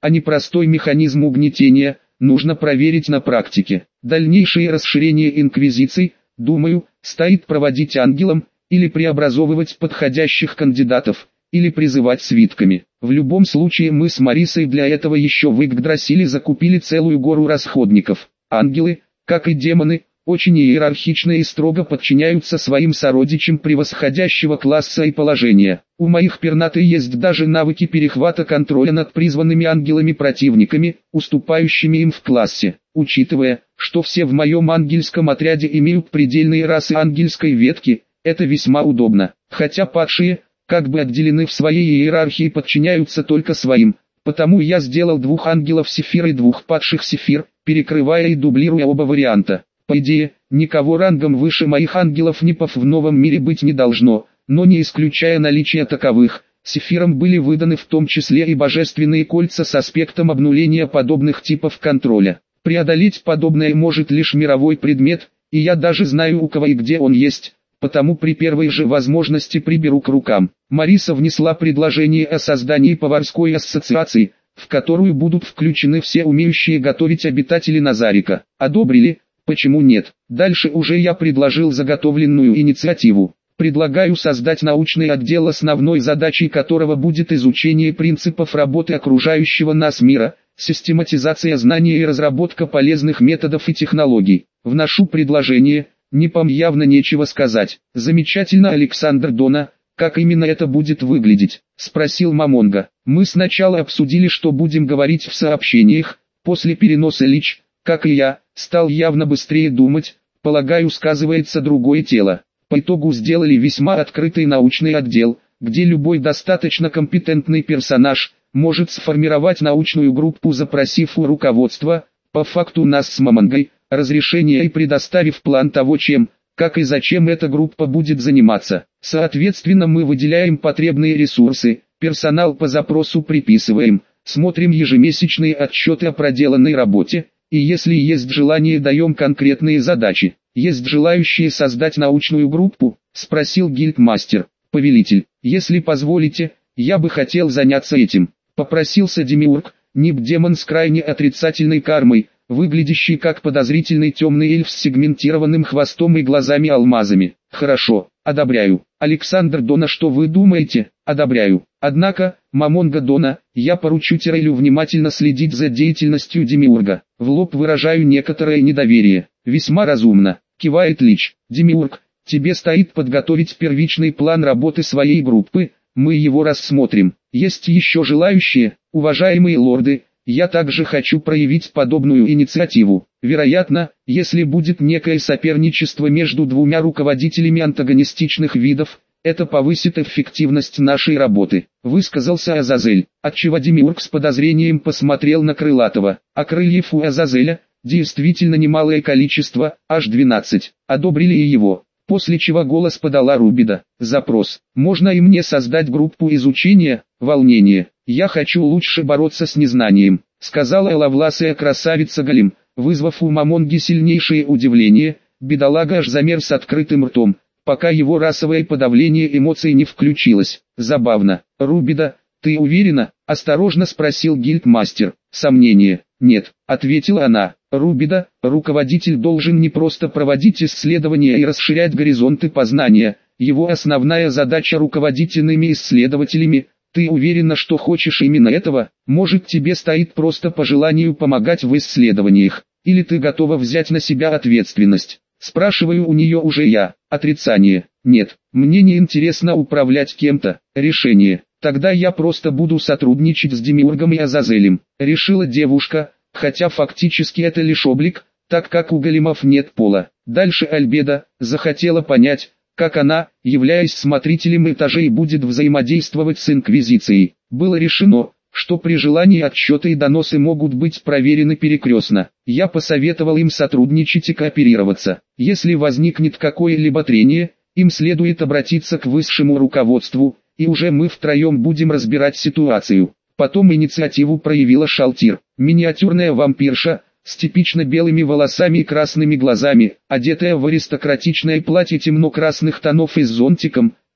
а не простой механизм угнетения, нужно проверить на практике. Дальнейшее расширение инквизиций, думаю, стоит проводить ангелом, или преобразовывать подходящих кандидатов, или призывать свитками. В любом случае мы с Марисой для этого еще в Игдрасиле закупили целую гору расходников. Ангелы, как и демоны, очень иерархичны и строго подчиняются своим сородичам превосходящего класса и положения. У моих пернатых есть даже навыки перехвата контроля над призванными ангелами-противниками, уступающими им в классе. Учитывая, что все в моем ангельском отряде имеют предельные расы ангельской ветки, это весьма удобно. Хотя падшие, как бы отделены в своей иерархии, подчиняются только своим. Потому я сделал двух ангелов Сефир и двух падших Сефир, перекрывая и дублируя оба варианта. По идее, никого рангом выше моих ангелов-нипов в новом мире быть не должно, но не исключая наличие таковых, Сефирам были выданы в том числе и божественные кольца с аспектом обнуления подобных типов контроля. Преодолеть подобное может лишь мировой предмет, и я даже знаю, у кого и где он есть, потому при первой же возможности приберу к рукам. Мариса внесла предложение о создании поварской ассоциации, в которую будут включены все умеющие готовить обитатели Назарика. Одобрили? Почему нет? Дальше уже я предложил заготовленную инициативу. Предлагаю создать научный отдел, основной задачей которого будет изучение принципов работы окружающего нас мира, систематизация знаний и разработка полезных методов и технологий. Вношу предложение, НИПам явно нечего сказать. Замечательно, Александр Дона, как именно это будет выглядеть? Спросил Мамонга. Мы сначала обсудили, что будем говорить в сообщениях, после переноса Лич, как и я, стал явно быстрее думать, полагаю, сказывается другое тело. По итогу сделали весьма открытый научный отдел, где любой достаточно компетентный персонаж может сформировать научную группу, запросив у руководства, по факту нас с Мамонгой, разрешение и предоставив план того, чем, как и зачем эта группа будет заниматься. Соответственно, мы выделяем потребные ресурсы, персонал по запросу приписываем, смотрим ежемесячные отчеты о проделанной работе, и если есть желание, даем конкретные задачи. Есть желающие создать научную группу? Спросил гильдмастер. Повелитель, если позволите, я бы хотел заняться этим. Попросился Демиург, нип-демон с крайне отрицательной кармой, выглядящий как подозрительный темный эльф с сегментированным хвостом и глазами-алмазами. Хорошо, одобряю. Александр Дона, что вы думаете? Одобряю. Однако, Мамонга Дона, я поручу Тирелю внимательно следить за деятельностью Демиурга. В лоб выражаю некоторое недоверие. Весьма разумно, кивает Лич. Демиург, тебе стоит подготовить первичный план работы своей группы, мы его рассмотрим. Есть еще желающие, уважаемые лорды? Я также хочу проявить подобную инициативу. Вероятно, если будет некое соперничество между двумя руководителями антагонистичных видов, это повысит эффективность нашей работы, высказался Азазель, отчего Демиург с подозрением посмотрел на Крылатого. А крыльев у Азазеля действительно немалое количество, аж двенадцать. Одобрили и его. После чего голос подала Рубида. Запрос. Можно и мне создать группу изучения? Волнение. Я хочу лучше бороться с незнанием, сказала ловласая красавица Галим, вызвав у Мамонги сильнейшее удивление. Бедолага аж замер с открытым ртом, пока его расовое подавление эмоций не включилось. Забавно. Рубида, ты уверена? Осторожно спросил гильдмастер. Сомнение. Нет, ответила она. Рубида, руководитель должен не просто проводить исследования и расширять горизонты познания, его основная задача руководить иными исследователями. Ты уверена, что хочешь именно этого? Может, тебе стоит просто по желанию помогать в исследованиях, или ты готова взять на себя ответственность? Спрашиваю у нее уже я. Отрицание. Нет, мне не интересно управлять кем-то. Решение. Тогда я просто буду сотрудничать с Демиургом и Азазелем, решила девушка, хотя фактически это лишь облик, так как у големов нет пола. Дальше Альбеда захотела понять, как она, являясь смотрителем этажей, будет взаимодействовать с Инквизицией. Было решено, что при желании отчеты и доносы могут быть проверены перекрестно. Я посоветовал им сотрудничать и кооперироваться. Если возникнет какое-либо трение, им следует обратиться к высшему руководству, и уже мы втроем будем разбирать ситуацию. Потом инициативу проявила Шалтир, миниатюрная вампирша, с типично белыми волосами и красными глазами, одетая в аристократичное платье темно-красных тонов и с зонтиком,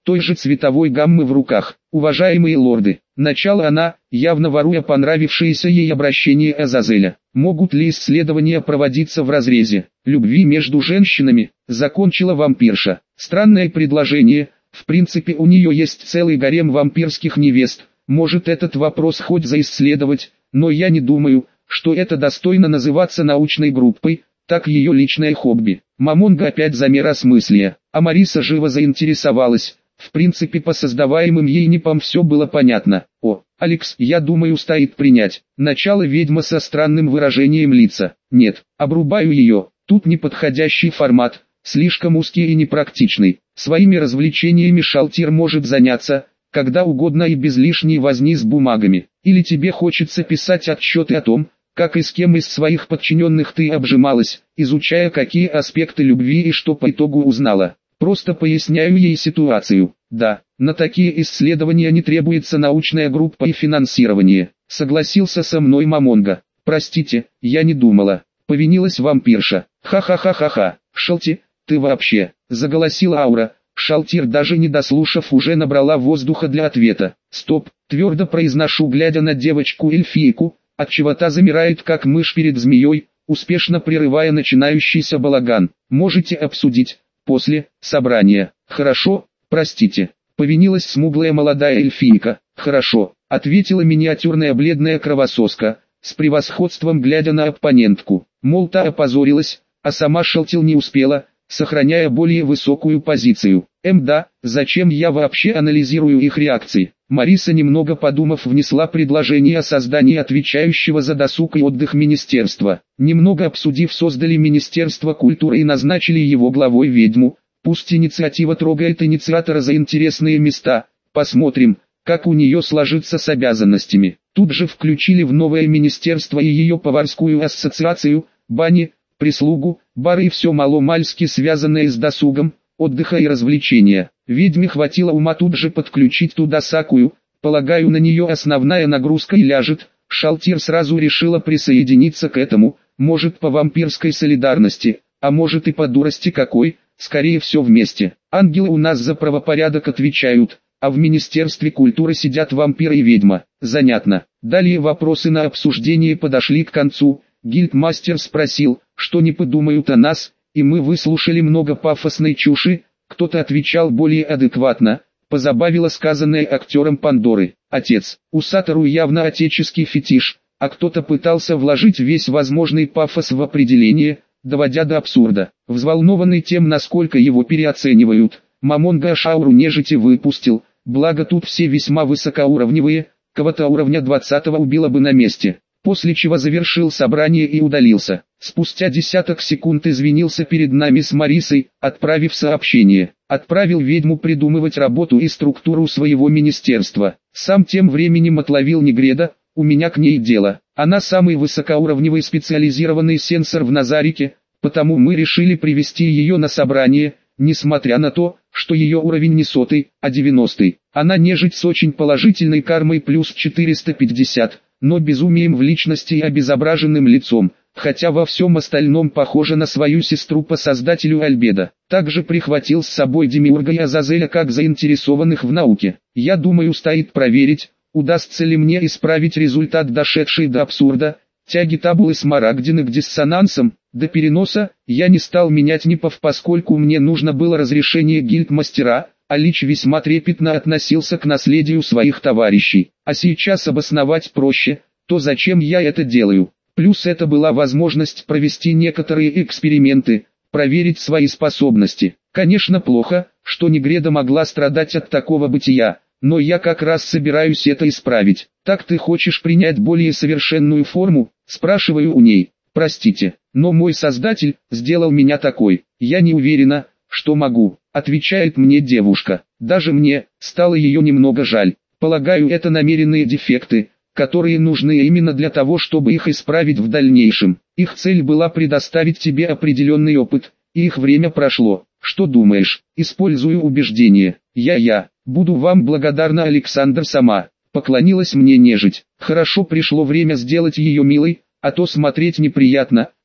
той же цветовой гаммы в руках. Уважаемые лорды, начала она, явно воруя понравившееся ей обращение Азазеля. Могут ли исследования проводиться в разрезе любви между женщинами? Закончила вампирша. Странное предложение, в принципе у нее есть целый гарем вампирских невест. Может этот вопрос хоть заисследовать, но я не думаю, что это достойно называться научной группой, так ее личное хобби. Мамонга опять замер осмыслия, а Мариса живо заинтересовалась. В принципе по создаваемым ей непам все было понятно. О, Алекс, я думаю стоит принять. Начало ведьма со странным выражением лица. Нет, обрубаю ее, тут неподходящий формат, слишком узкий и непрактичный. Своими развлечениями шалтир может заняться, когда угодно и без лишней возни с бумагами. Или тебе хочется писать отчеты о том, как и с кем из своих подчиненных ты обжималась, изучая какие аспекты любви и что по итогу узнала. Просто поясняю ей ситуацию. Да, на такие исследования не требуется научная группа и финансирование. Согласился со мной Мамонга. Простите, я не думала. Повинилась вампирша. Ха-ха-ха-ха-ха. Шалти, ты вообще, заголосила Аура. Шалтир даже не дослушав уже набрала воздуха для ответа. Стоп, твердо произношу глядя на девочку-эльфийку, отчего та замирает как мышь перед змеей, успешно прерывая начинающийся балаган. Можете обсудить после собрания. Хорошо, простите. Повинилась смуглая молодая эльфийка. Хорошо, ответила миниатюрная бледная кровососка, с превосходством глядя на оппонентку. Мол та опозорилась, а сама Шалтил не успела, сохраняя более высокую позицию. Эм да, зачем я вообще анализирую их реакции? Мариса немного подумав внесла предложение о создании отвечающего за досуг и отдых министерства. Немного обсудив создали Министерство культуры и назначили его главой ведьму. Пусть инициатива трогает инициатора за интересные места, посмотрим, как у нее сложится с обязанностями. Тут же включили в новое министерство и ее поварскую ассоциацию, бани, прислугу, бары и все маломальски связанное с досугом, отдыха и развлечения. Ведьме хватило ума тут же подключить туда Сакую, полагаю на нее основная нагрузка и ляжет. Шалтир сразу решила присоединиться к этому, может по вампирской солидарности, а может и по дурости какой, скорее все вместе. Ангелы у нас за правопорядок отвечают, а в Министерстве культуры сидят вампир и ведьма. Занятно. Далее вопросы на обсуждение подошли к концу. Гильдмастер спросил, что не подумают о нас, и мы выслушали много пафосной чуши. Кто-то отвечал более адекватно, позабавило сказанное актером Пандоры. Отец, у Сатору явно отеческий фетиш, а кто-то пытался вложить весь возможный пафос в определение, доводя до абсурда. Взволнованный тем, насколько его переоценивают, Мамонга Шауру нежити выпустил, благо тут все весьма высокоуровневые, кого-то уровня двадцатого убило бы на месте. После чего завершил собрание и удалился. Спустя десяток секунд извинился перед нами с Марисой, отправив сообщение. Отправил ведьму придумывать работу и структуру своего министерства. Сам тем временем отловил Негреда, у меня к ней дело. Она самый высокоуровневый специализированный сенсор в Назарике, потому мы решили привести ее на собрание, несмотря на то, что ее уровень не сотый, а девяностый. Она нежить с очень положительной кармой плюс четыреста пятьдесят. Но безумием в личности и обезображенным лицом, хотя во всем остальном похожа на свою сестру по создателю Альбеда. Также прихватил с собой Демиурга и Азазеля как заинтересованных в науке. Я думаю стоит проверить, удастся ли мне исправить результат дошедший до абсурда, тяги табулы Смарагдины к диссонансам, до переноса. Я не стал менять НИПов, поскольку мне нужно было разрешение гильдмастера, а Лич весьма трепетно относился к наследию своих товарищей. А сейчас обосновать проще, то зачем я это делаю. Плюс это была возможность провести некоторые эксперименты, проверить свои способности. Конечно плохо, что Негреда могла страдать от такого бытия, но я как раз собираюсь это исправить. Так ты хочешь принять более совершенную форму? Спрашиваю у ней. Простите, но мой создатель сделал меня такой. Я не уверена, что могу. Отвечает мне девушка. Даже мне стало ее немного жаль. Полагаю, это намеренные дефекты, которые нужны именно для того, чтобы их исправить в дальнейшем. Их цель была предоставить тебе определенный опыт, и их время прошло. Что думаешь? Использую убеждение. Я-я, буду вам благодарна, Александр сама. Поклонилась мне нежить. Хорошо, пришло время сделать ее милой, а то смотреть неприятно.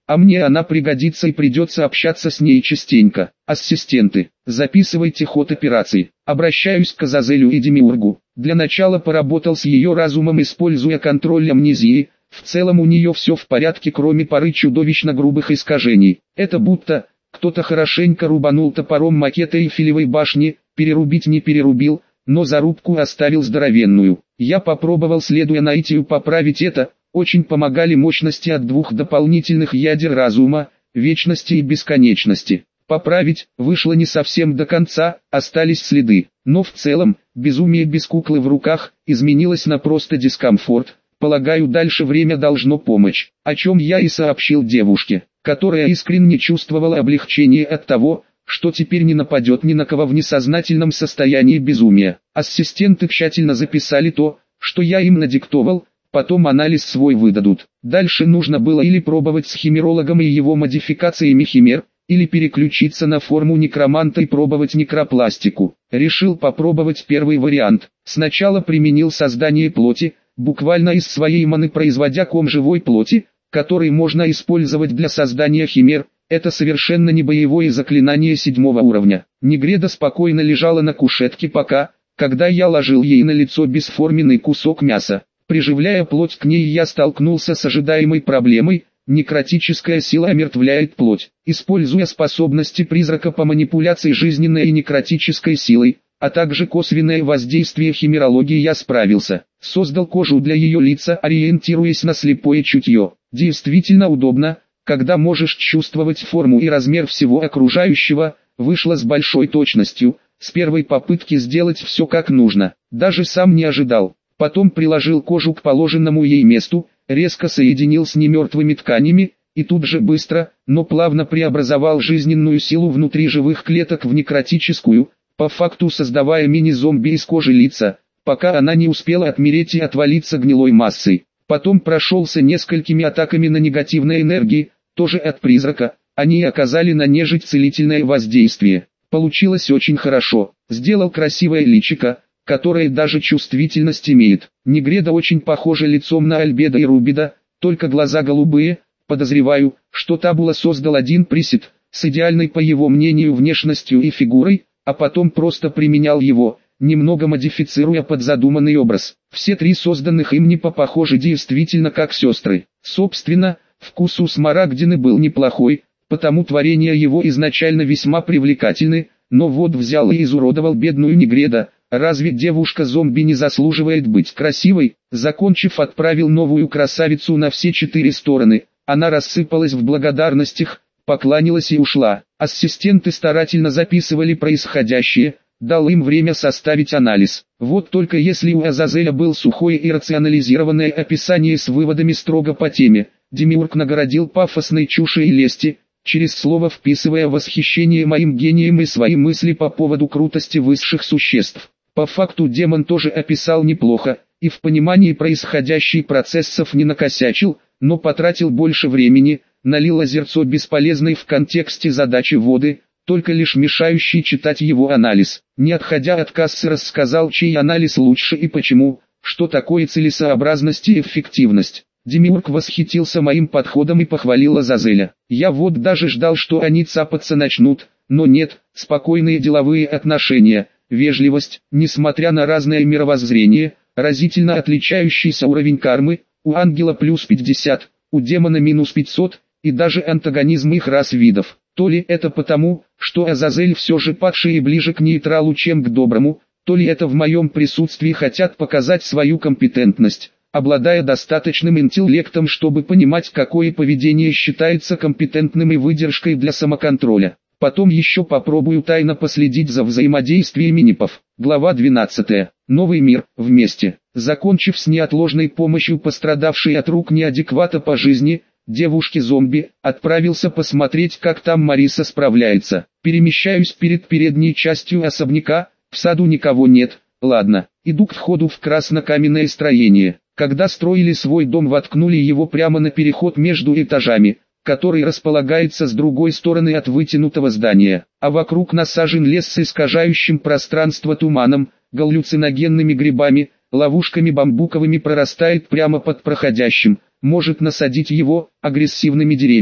А мне она пригодится и придется общаться с ней частенько. Ассистенты, записывайте ход операции. Обращаюсь к Азазелю и Демиургу. Для начала поработал с ее разумом, используя контроль амнезии. В целом у нее все в порядке, кроме пары чудовищно грубых искажений. Это будто кто-то хорошенько рубанул топором макет Эйфелевой башни, перерубить не перерубил, но зарубку оставил здоровенную. Я попробовал, следуя наитию, поправить это. Очень помогали мощности от двух дополнительных ядер разума, вечности и бесконечности. Поправить вышло не совсем до конца, остались следы. Но в целом, безумие без куклы в руках изменилось на просто дискомфорт. Полагаю, дальше время должно помочь. О чем я и сообщил девушке, которая искренне чувствовала облегчение от того, что теперь не нападет ни на кого в несознательном состоянии безумия. Ассистенты тщательно записали то, что я им надиктовал. Потом анализ свой выдадут. Дальше нужно было или пробовать с химерологом и его модификациями химер, или переключиться на форму некроманта и пробовать некропластику. Решил попробовать первый вариант. Сначала применил создание плоти, буквально из своей маны производя ком живой плоти, который можно использовать для создания химер. Это совершенно не боевое заклинание седьмого уровня. Негреда спокойно лежала на кушетке пока, когда я ложил ей на лицо бесформенный кусок мяса. Приживляя плоть к ней, я столкнулся с ожидаемой проблемой. Некротическая сила омертвляет плоть. Используя способности призрака по манипуляции жизненной и некротической силой, а также косвенное воздействие химерологии, я справился. Создал кожу для ее лица, ориентируясь на слепое чутье. Действительно удобно, когда можешь чувствовать форму и размер всего окружающего. Вышло с большой точностью. С первой попытки сделать все как нужно. Даже сам не ожидал. Потом приложил кожу к положенному ей месту, резко соединил с немертвыми тканями, и тут же быстро, но плавно преобразовал жизненную силу внутри живых клеток в некротическую, по факту создавая мини-зомби из кожи лица, пока она не успела отмереть и отвалиться гнилой массой. Потом прошелся несколькими атаками на негативной энергии, тоже от призрака, они оказали на нежить целительное воздействие. Получилось очень хорошо, сделал красивое личико, которая даже чувствительность имеет. Негреда очень похожа лицом на Альбедо и Рубида, только глаза голубые. Подозреваю, что Табула создал один пресет, с идеальной по его мнению внешностью и фигурой, а потом просто применял его, немного модифицируя под задуманный образ. Все три созданных им Нипа похожи действительно как сестры. Собственно, вкус у Смарагдины был неплохой, потому творения его изначально весьма привлекательны, но вот взял и изуродовал бедную Негреда. Разве девушка-зомби не заслуживает быть красивой? Закончив, отправил новую красавицу на все четыре стороны. Она рассыпалась в благодарностях, поклонилась и ушла. Ассистенты старательно записывали происходящее, дал им время составить анализ. Вот только если у Азазеля был сухое и рационализированное описание с выводами строго по теме, Демиург нагородил пафосной чуши и лести, через слово вписывая восхищение моим гением и свои мысли по поводу крутости высших существ. По факту демон тоже описал неплохо, и в понимании происходящих процессов не накосячил, но потратил больше времени, налил озерцо бесполезной в контексте задачи воды, только лишь мешающий читать его анализ. Не отходя от кассы, рассказал, чей анализ лучше и почему, что такое целесообразность и эффективность. Демиург восхитился моим подходом и похвалил Азазеля. Я вот даже ждал, что они цапаться начнут, но нет, спокойные деловые отношения, вежливость, несмотря на разное мировоззрение, разительно отличающийся уровень кармы, у ангела плюс пятьдесят, у демона минус пятьсот, и даже антагонизм их рас видов. То ли это потому, что Азазель все же падший и ближе к нейтралу, чем к доброму, то ли это в моем присутствии хотят показать свою компетентность, обладая достаточным интеллектом, чтобы понимать, какое поведение считается компетентным и выдержкой для самоконтроля. Потом еще попробую тайно последить за взаимодействиями Нипов. Глава двенадцатая. Новый мир. Вместе. Закончив с неотложной помощью пострадавшей от рук неадеквата по жизни, девушки-зомби, отправился посмотреть, как там Мариса справляется. Перемещаюсь перед передней частью особняка, в саду никого нет. Ладно, иду к входу в краснокаменное строение. Когда строили свой дом, воткнули его прямо на переход между этажами, который располагается с другой стороны от вытянутого здания, а вокруг насажен лес с искажающим пространство туманом, галлюциногенными грибами, ловушками бамбуковыми, прорастает прямо под проходящим, может насадить его, агрессивными деревьями.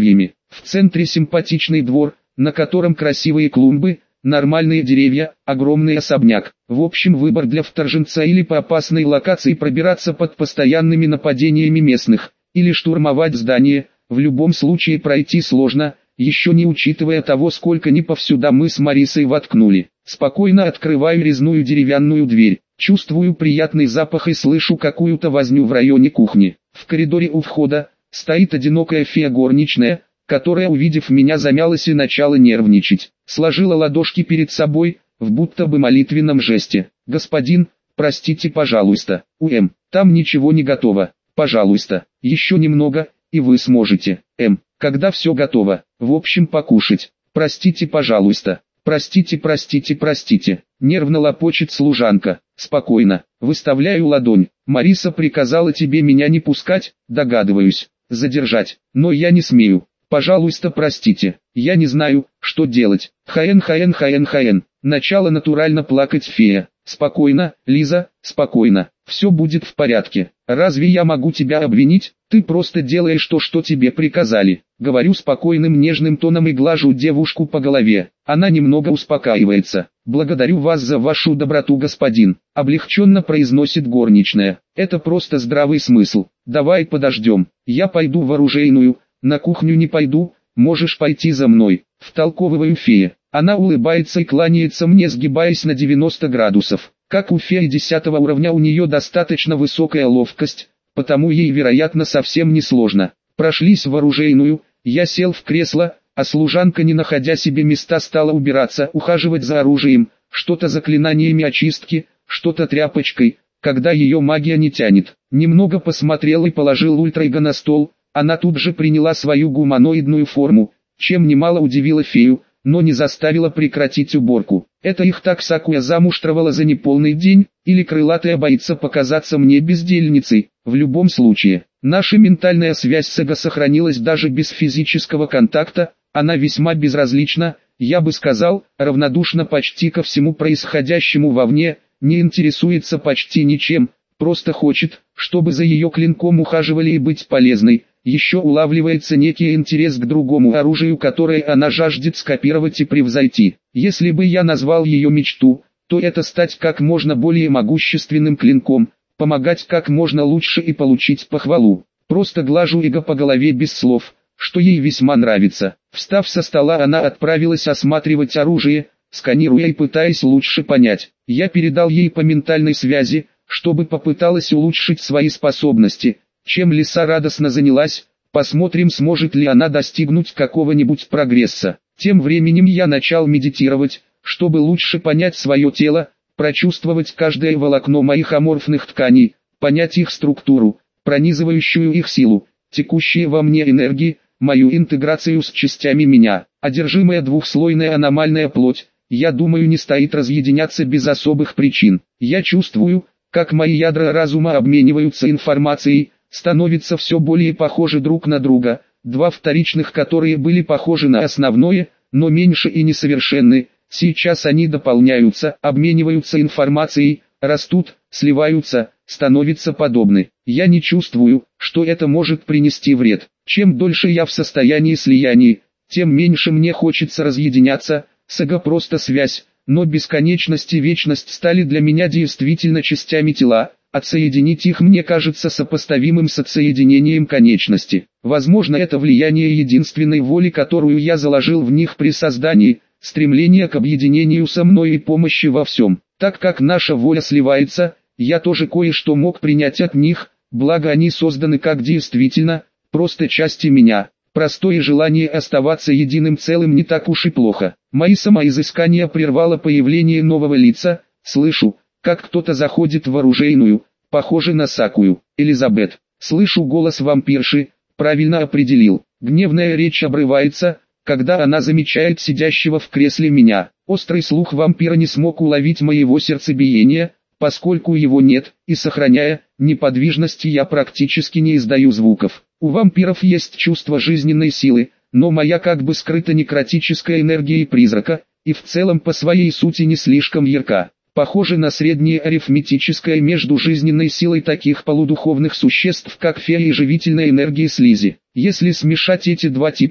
В центре симпатичный двор, на котором красивые клумбы, нормальные деревья, огромный особняк. В общем, выбор для вторженца: или по опасной локации пробираться под постоянными нападениями местных, или штурмовать здание. В любом случае пройти сложно, еще не учитывая того, сколько нипов сюда мы с Марисой воткнули. Спокойно открываю резную деревянную дверь. Чувствую приятный запах и слышу какую-то возню в районе кухни. В коридоре у входа стоит одинокая фея горничная, которая, увидев меня, замялась и начала нервничать. Сложила ладошки перед собой, в будто бы молитвенном жесте. «Господин, простите, пожалуйста. Уэм, там ничего не готово. Пожалуйста, еще немного, и вы сможете. Эм, когда все готово, в общем, покушать. Простите, пожалуйста. Простите, простите, простите». Нервно лопочет служанка. «Спокойно, выставляю ладонь. Мариса приказала тебе меня не пускать, догадываюсь, задержать, но я не смею. Пожалуйста, простите, я не знаю, что делать». Хаен, хаен, хаен, хаен. Начало натурально плакать фея. «Спокойно, Лиза, спокойно, все будет в порядке. Разве я могу тебя обвинить? Ты просто делаешь то, что тебе приказали». Говорю спокойным нежным тоном и глажу девушку по голове. Она немного успокаивается. «Благодарю вас за вашу доброту, господин», — облегченно произносит горничная. «Это просто здравый смысл. Давай подождем. Я пойду в оружейную, на кухню не пойду, можешь пойти за мной», — втолковываю фея. Она улыбается и кланяется мне, сгибаясь на девяносто градусов. Как у феи десятого уровня, у нее достаточно высокая ловкость, потому ей, вероятно, совсем не сложно. Прошлись в оружейную, я сел в кресло, а служанка, не находя себе места, стала убираться, ухаживать за оружием, что-то заклинаниями очистки, что-то тряпочкой, когда ее магия не тянет. Немного посмотрел и положил ультраэго на стол. Она тут же приняла свою гуманоидную форму, чем немало удивила фею, но не заставила прекратить уборку. Это их так Сакуя замуштровала за неполный день, или крылатая боится показаться мне бездельницей. В любом случае, наша ментальная связь с Эго сохранилась даже без физического контакта. Она весьма безразлична, я бы сказал, равнодушна почти ко всему происходящему вовне, не интересуется почти ничем, просто хочет, чтобы за ее клинком ухаживали и быть полезной. Еще улавливается некий интерес к другому оружию, которое она жаждет скопировать и превзойти. Если бы я назвал ее мечту, то это стать как можно более могущественным клинком, помогать как можно лучше и получить похвалу. Просто глажу Эго по голове без слов, что ей весьма нравится. Встав со стола, она отправилась осматривать оружие, сканируя и пытаясь лучше понять. Я передал ей по ментальной связи, чтобы попыталась улучшить свои способности. Чем Лиса радостно занялась, посмотрим, сможет ли она достигнуть какого-нибудь прогресса. Тем временем я начал медитировать, чтобы лучше понять свое тело, прочувствовать каждое волокно моих аморфных тканей, понять их структуру, пронизывающую их силу, текущие во мне энергии, мою интеграцию с частями меня. Одержимая двухслойная аномальная плоть, я думаю, не стоит разъединяться без особых причин. Я чувствую, как мои ядра разума обмениваются информацией, становятся все более похожи друг на друга, два вторичных, которые были похожи на основное, но меньше и несовершенны, сейчас они дополняются, обмениваются информацией, растут, сливаются, становятся подобны. Я не чувствую, что это может принести вред. Чем дольше я в состоянии слияния, тем меньше мне хочется разъединяться. С Эго просто связь, но бесконечность и вечность стали для меня действительно частями тела. Отсоединить их мне кажется сопоставимым с отсоединением конечности. Возможно, это влияние единственной воли, которую я заложил в них при создании, стремление к объединению со мной и помощи во всем. Так как наша воля сливается, я тоже кое-что мог принять от них, благо они созданы как действительно, просто части меня. Простое желание оставаться единым целым не так уж и плохо. Мои самоизыскания прервало появление нового лица. Слышу, как кто-то заходит в оружейную, похоже на Сакую. Элизабет. Слышу голос вампирши, правильно определил. Гневная речь обрывается, когда она замечает сидящего в кресле меня. Острый слух вампира не смог уловить моего сердцебиения, поскольку его нет, и сохраняя неподвижность, я практически не издаю звуков. У вампиров есть чувство жизненной силы, но моя как бы скрыта некротическая энергия и призрака, и в целом по своей сути не слишком ярка. Похоже на среднее арифметическое между жизненной силой таких полудуховных существ, как фея, и живительной энергией слизи. Если смешать эти два типа,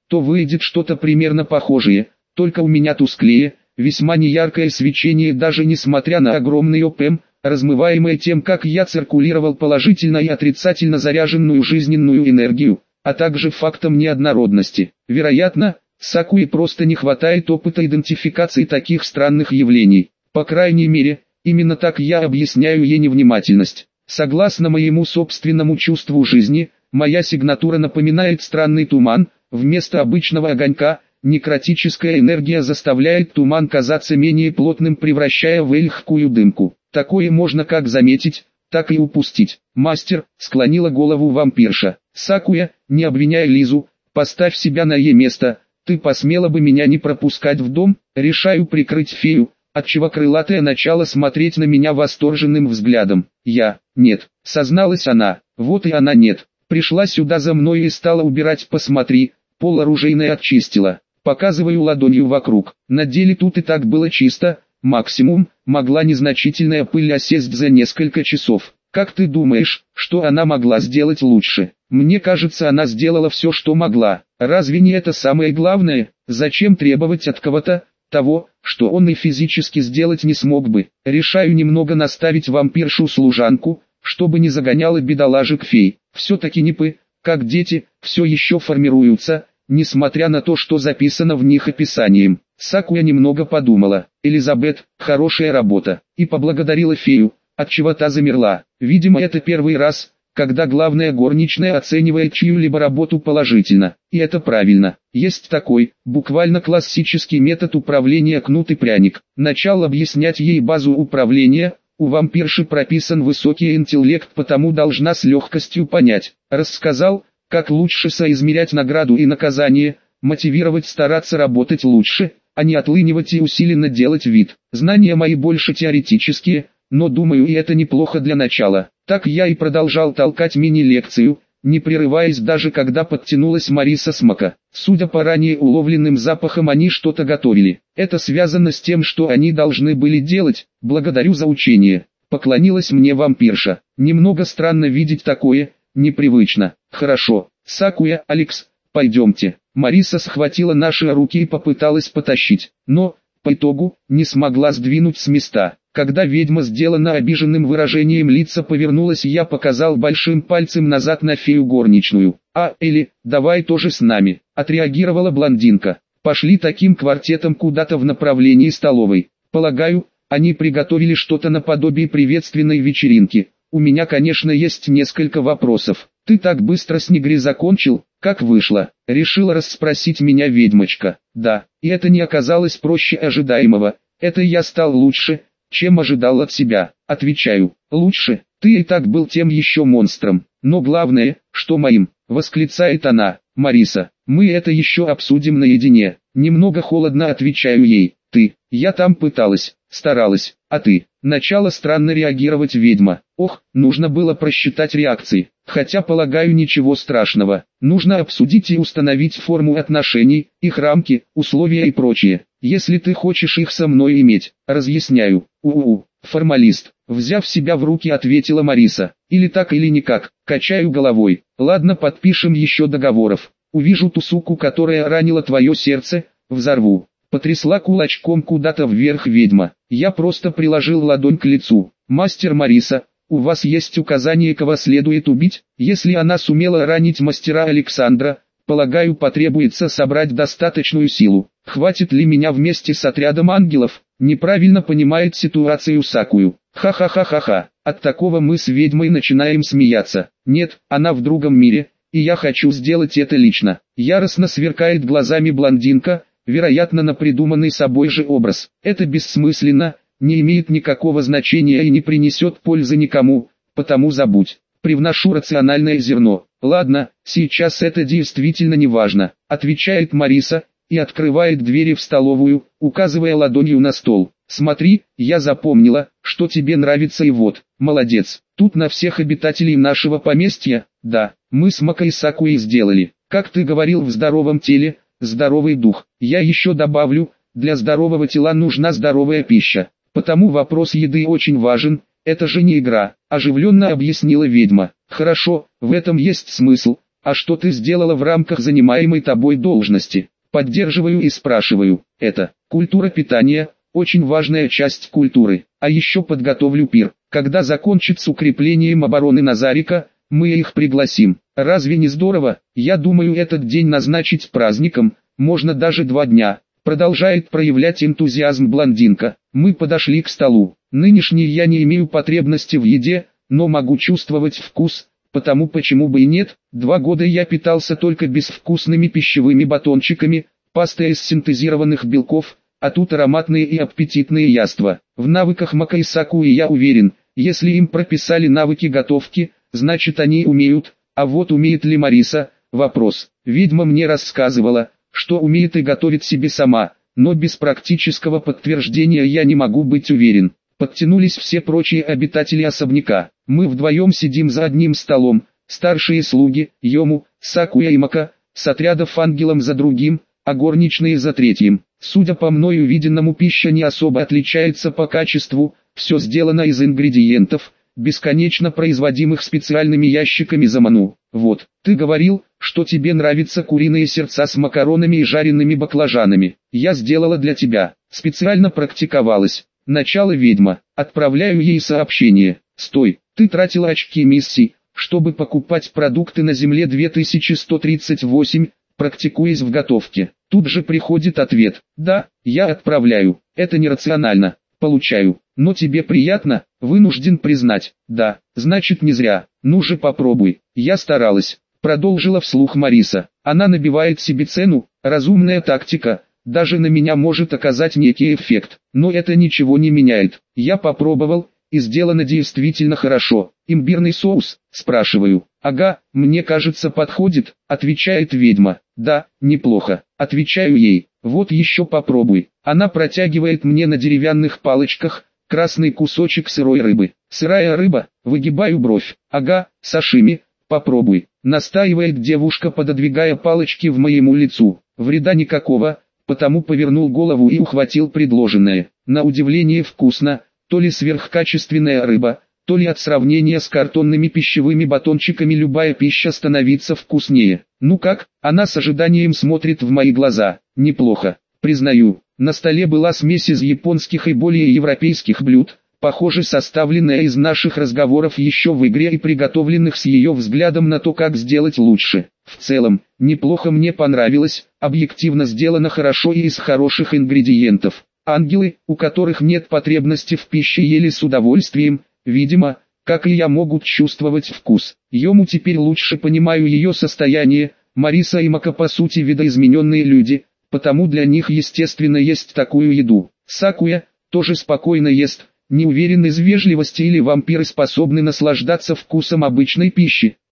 то выйдет что-то примерно похожее, только у меня тусклее, весьма неяркое свечение даже несмотря на огромный ОПМ, размываемое тем, как я циркулировал положительно и отрицательно заряженную жизненную энергию, а также фактом неоднородности. Вероятно, Сакуе просто не хватает опыта идентификации таких странных явлений. По крайней мере, именно так я объясняю ей невнимательность. Согласно моему собственному чувству жизни, моя сигнатура напоминает странный туман, вместо обычного огонька. Некротическая энергия заставляет туман казаться менее плотным, превращая в легкую дымку. Такое можно как заметить, так и упустить. Мастер, склонила голову вампирша. Сакуя, не обвиняй Лизу, поставь себя на ее место. Ты посмела бы меня не пропускать в дом? Решаю прикрыть фею, отчего крылатая начала смотреть на меня восторженным взглядом. Я, нет, созналась она, вот и она нет. Пришла сюда за мной и стала убирать, посмотри, пол оружейное очистила. Показываю ладонью вокруг. На деле тут и так было чисто, максимум, могла незначительная пыль осесть за несколько часов. Как ты думаешь, что она могла сделать лучше? Мне кажется, она сделала все, что могла. Разве не это самое главное? Зачем требовать от кого-то того, что он и физически сделать не смог бы? Решаю немного наставить вампиршу-служанку, чтобы не загоняла бедолажек фей. Все-таки нипы, как дети, все еще формируются, несмотря на то, что записано в них описанием. Сакуя немного подумала. Элизабет, хорошая работа, и поблагодарила фею, отчего та замерла. Видимо, это первый раз, когда главная горничная оценивает чью-либо работу положительно. И это правильно. Есть такой, буквально классический метод управления кнут и пряник. Начал объяснять ей базу управления. У вампирши прописан высокий интеллект, потому должна с легкостью понять. Рассказал, как лучше соизмерять награду и наказание, мотивировать стараться работать лучше, а не отлынивать и усиленно делать вид. Знания мои больше теоретические, но думаю, и это неплохо для начала. Так я и продолжал толкать мини-лекцию, не прерываясь даже когда подтянулась Мариса с Мака. Судя по ранее уловленным запахам, они что-то готовили. Это связано с тем, что они должны были делать. Благодарю за учение. Поклонилась мне вампирша. Немного странно видеть такое, непривычно. Хорошо, Сакуя, Алекс, пойдемте. Мариса схватила наши руки и попыталась потащить, но, по итогу, не смогла сдвинуть с места. Когда ведьма, сделана обиженным выражением лица, повернулась, я показал большим пальцем назад на фею горничную. «А, Элли, давай тоже с нами», — отреагировала блондинка. Пошли таким квартетом куда-то в направлении столовой. Полагаю, они приготовили что-то наподобие приветственной вечеринки. У меня, конечно, есть несколько вопросов. Ты так быстро с Негри закончил, как вышло? Решила расспросить меня ведьмочка. Да, и это не оказалось проще ожидаемого. Это я стал лучше, чем ожидал от себя. Отвечаю, лучше, ты и так был тем еще монстром. Но главное, что моим, восклицает она. Мариса, мы это еще обсудим наедине. Немного холодно отвечаю ей. Ты, я там пыталась, старалась, а ты? Начало странно реагировать ведьма. Ох, нужно было просчитать реакции. Хотя, полагаю, ничего страшного. Нужно обсудить и установить форму отношений, их рамки, условия и прочее. Если ты хочешь их со мной иметь, разъясняю. У-у-у, формалист. Взяв себя в руки, ответила Мариса. Или так, или никак. Качаю головой. Ладно, подпишем еще договоров. Увижу ту суку, которая ранила твое сердце, взорву. Потрясла кулачком куда-то вверх ведьма. Я просто приложил ладонь к лицу. Мастер Мариса, у вас есть указание, кого следует убить? Если она сумела ранить мастера Александра, полагаю, потребуется собрать достаточную силу. Хватит ли меня вместе с отрядом ангелов? Неправильно понимает ситуацию Сакую. Ха-ха-ха-ха-ха. От такого мы с ведьмой начинаем смеяться. Нет, она в другом мире, и я хочу сделать это лично. Яростно сверкает глазами блондинка, вероятно, на придуманный собой же образ. Это бессмысленно, не имеет никакого значения и не принесет пользы никому, потому забудь. Привношу рациональное зерно. Ладно, сейчас это действительно не важно, отвечает Мариса, и открывает двери в столовую, указывая ладонью на стол. Смотри, я запомнила, что тебе нравится, и вот, молодец. Тут на всех обитателей нашего поместья, да, мы с Макой Сакуей сделали. Как ты говорил, в здоровом теле, здоровый дух. Я еще добавлю, для здорового тела нужна здоровая пища. Потому вопрос еды очень важен, это же не игра, оживленно объяснила ведьма. Хорошо, в этом есть смысл, А что ты сделала в рамках занимаемой тобой должности? Поддерживаю и спрашиваю. Это культура питания, очень важная часть культуры. А еще подготовлю пир. Когда закончит с укреплением обороны Назарика, мы их пригласим. Разве не здорово? Я думаю, этот день назначить праздником, можно даже два дня. Продолжает проявлять энтузиазм блондинка. Мы подошли к столу. Нынешний я не имею потребности в еде, но могу чувствовать вкус, потому почему бы и нет. Два года я питался только безвкусными пищевыми батончиками, пастой из синтезированных белков, а тут ароматные и аппетитные яства. В навыках Мака и Сакуи я уверен, если им прописали навыки готовки, значит они умеют, а вот умеет ли Мариса, вопрос. Ведьма мне рассказывала, что умеет и готовит себе сама, но без практического подтверждения я не могу быть уверен. Подтянулись все прочие обитатели особняка. Мы вдвоем сидим за одним столом, старшие слуги, Йому, Сакуя и Мака, с отрядов ангелом за другим, а горничные за третьим. Судя по мной увиденному, пища не особо отличается по качеству, все сделано из ингредиентов, бесконечно производимых специальными ящиками Заману. Вот, ты говорил, что тебе нравятся куриные сердца с макаронами и жареными баклажанами. Я сделала для тебя, специально практиковалась. Начало ведьма, отправляю ей сообщение. Стой, ты тратила очки миссий, чтобы покупать продукты на земле две тысячи сто тридцать восемь, практикуясь в готовке. Тут же приходит ответ. Да, я отправляю, это нерационально. Получаю, но тебе приятно, вынужден признать. Да, значит не зря, ну же попробуй. Я старалась, продолжила вслух Мариса. Она набивает себе цену, разумная тактика. Даже на меня может оказать некий эффект, но это ничего не меняет. Я попробовал, и сделано действительно хорошо. Имбирный соус, спрашиваю. Ага, мне кажется подходит, отвечает ведьма. Да, неплохо, отвечаю ей. Вот еще попробуй. Она протягивает мне на деревянных палочках красный кусочек сырой рыбы. Сырая рыба, выгибаю бровь. Ага, сашими, попробуй. Настаивает девушка, пододвигая палочки в моему лицу. Вреда никакого. Потому повернул голову и ухватил предложенное. На удивление вкусно, то ли сверхкачественная рыба, то ли от сравнения с картонными пищевыми батончиками любая пища становится вкуснее. Ну как? Она с ожиданием смотрит в мои глаза. Неплохо, признаю. На столе была смесь из японских и более европейских блюд, похоже составленная из наших разговоров еще в игре и приготовленных с ее взглядом на то, как сделать лучше. В целом, неплохо, мне понравилось, объективно сделано хорошо и из хороших ингредиентов. Ангелы, у которых нет потребности в пище, ели с удовольствием, видимо, как и я, могут чувствовать вкус. Йому теперь лучше понимаю ее состояние. Мариса и Мака по сути видоизмененные люди, потому для них естественно есть такую еду. Сакуя тоже спокойно ест, не уверен из вежливости или вампиры способны наслаждаться вкусом обычной пищи.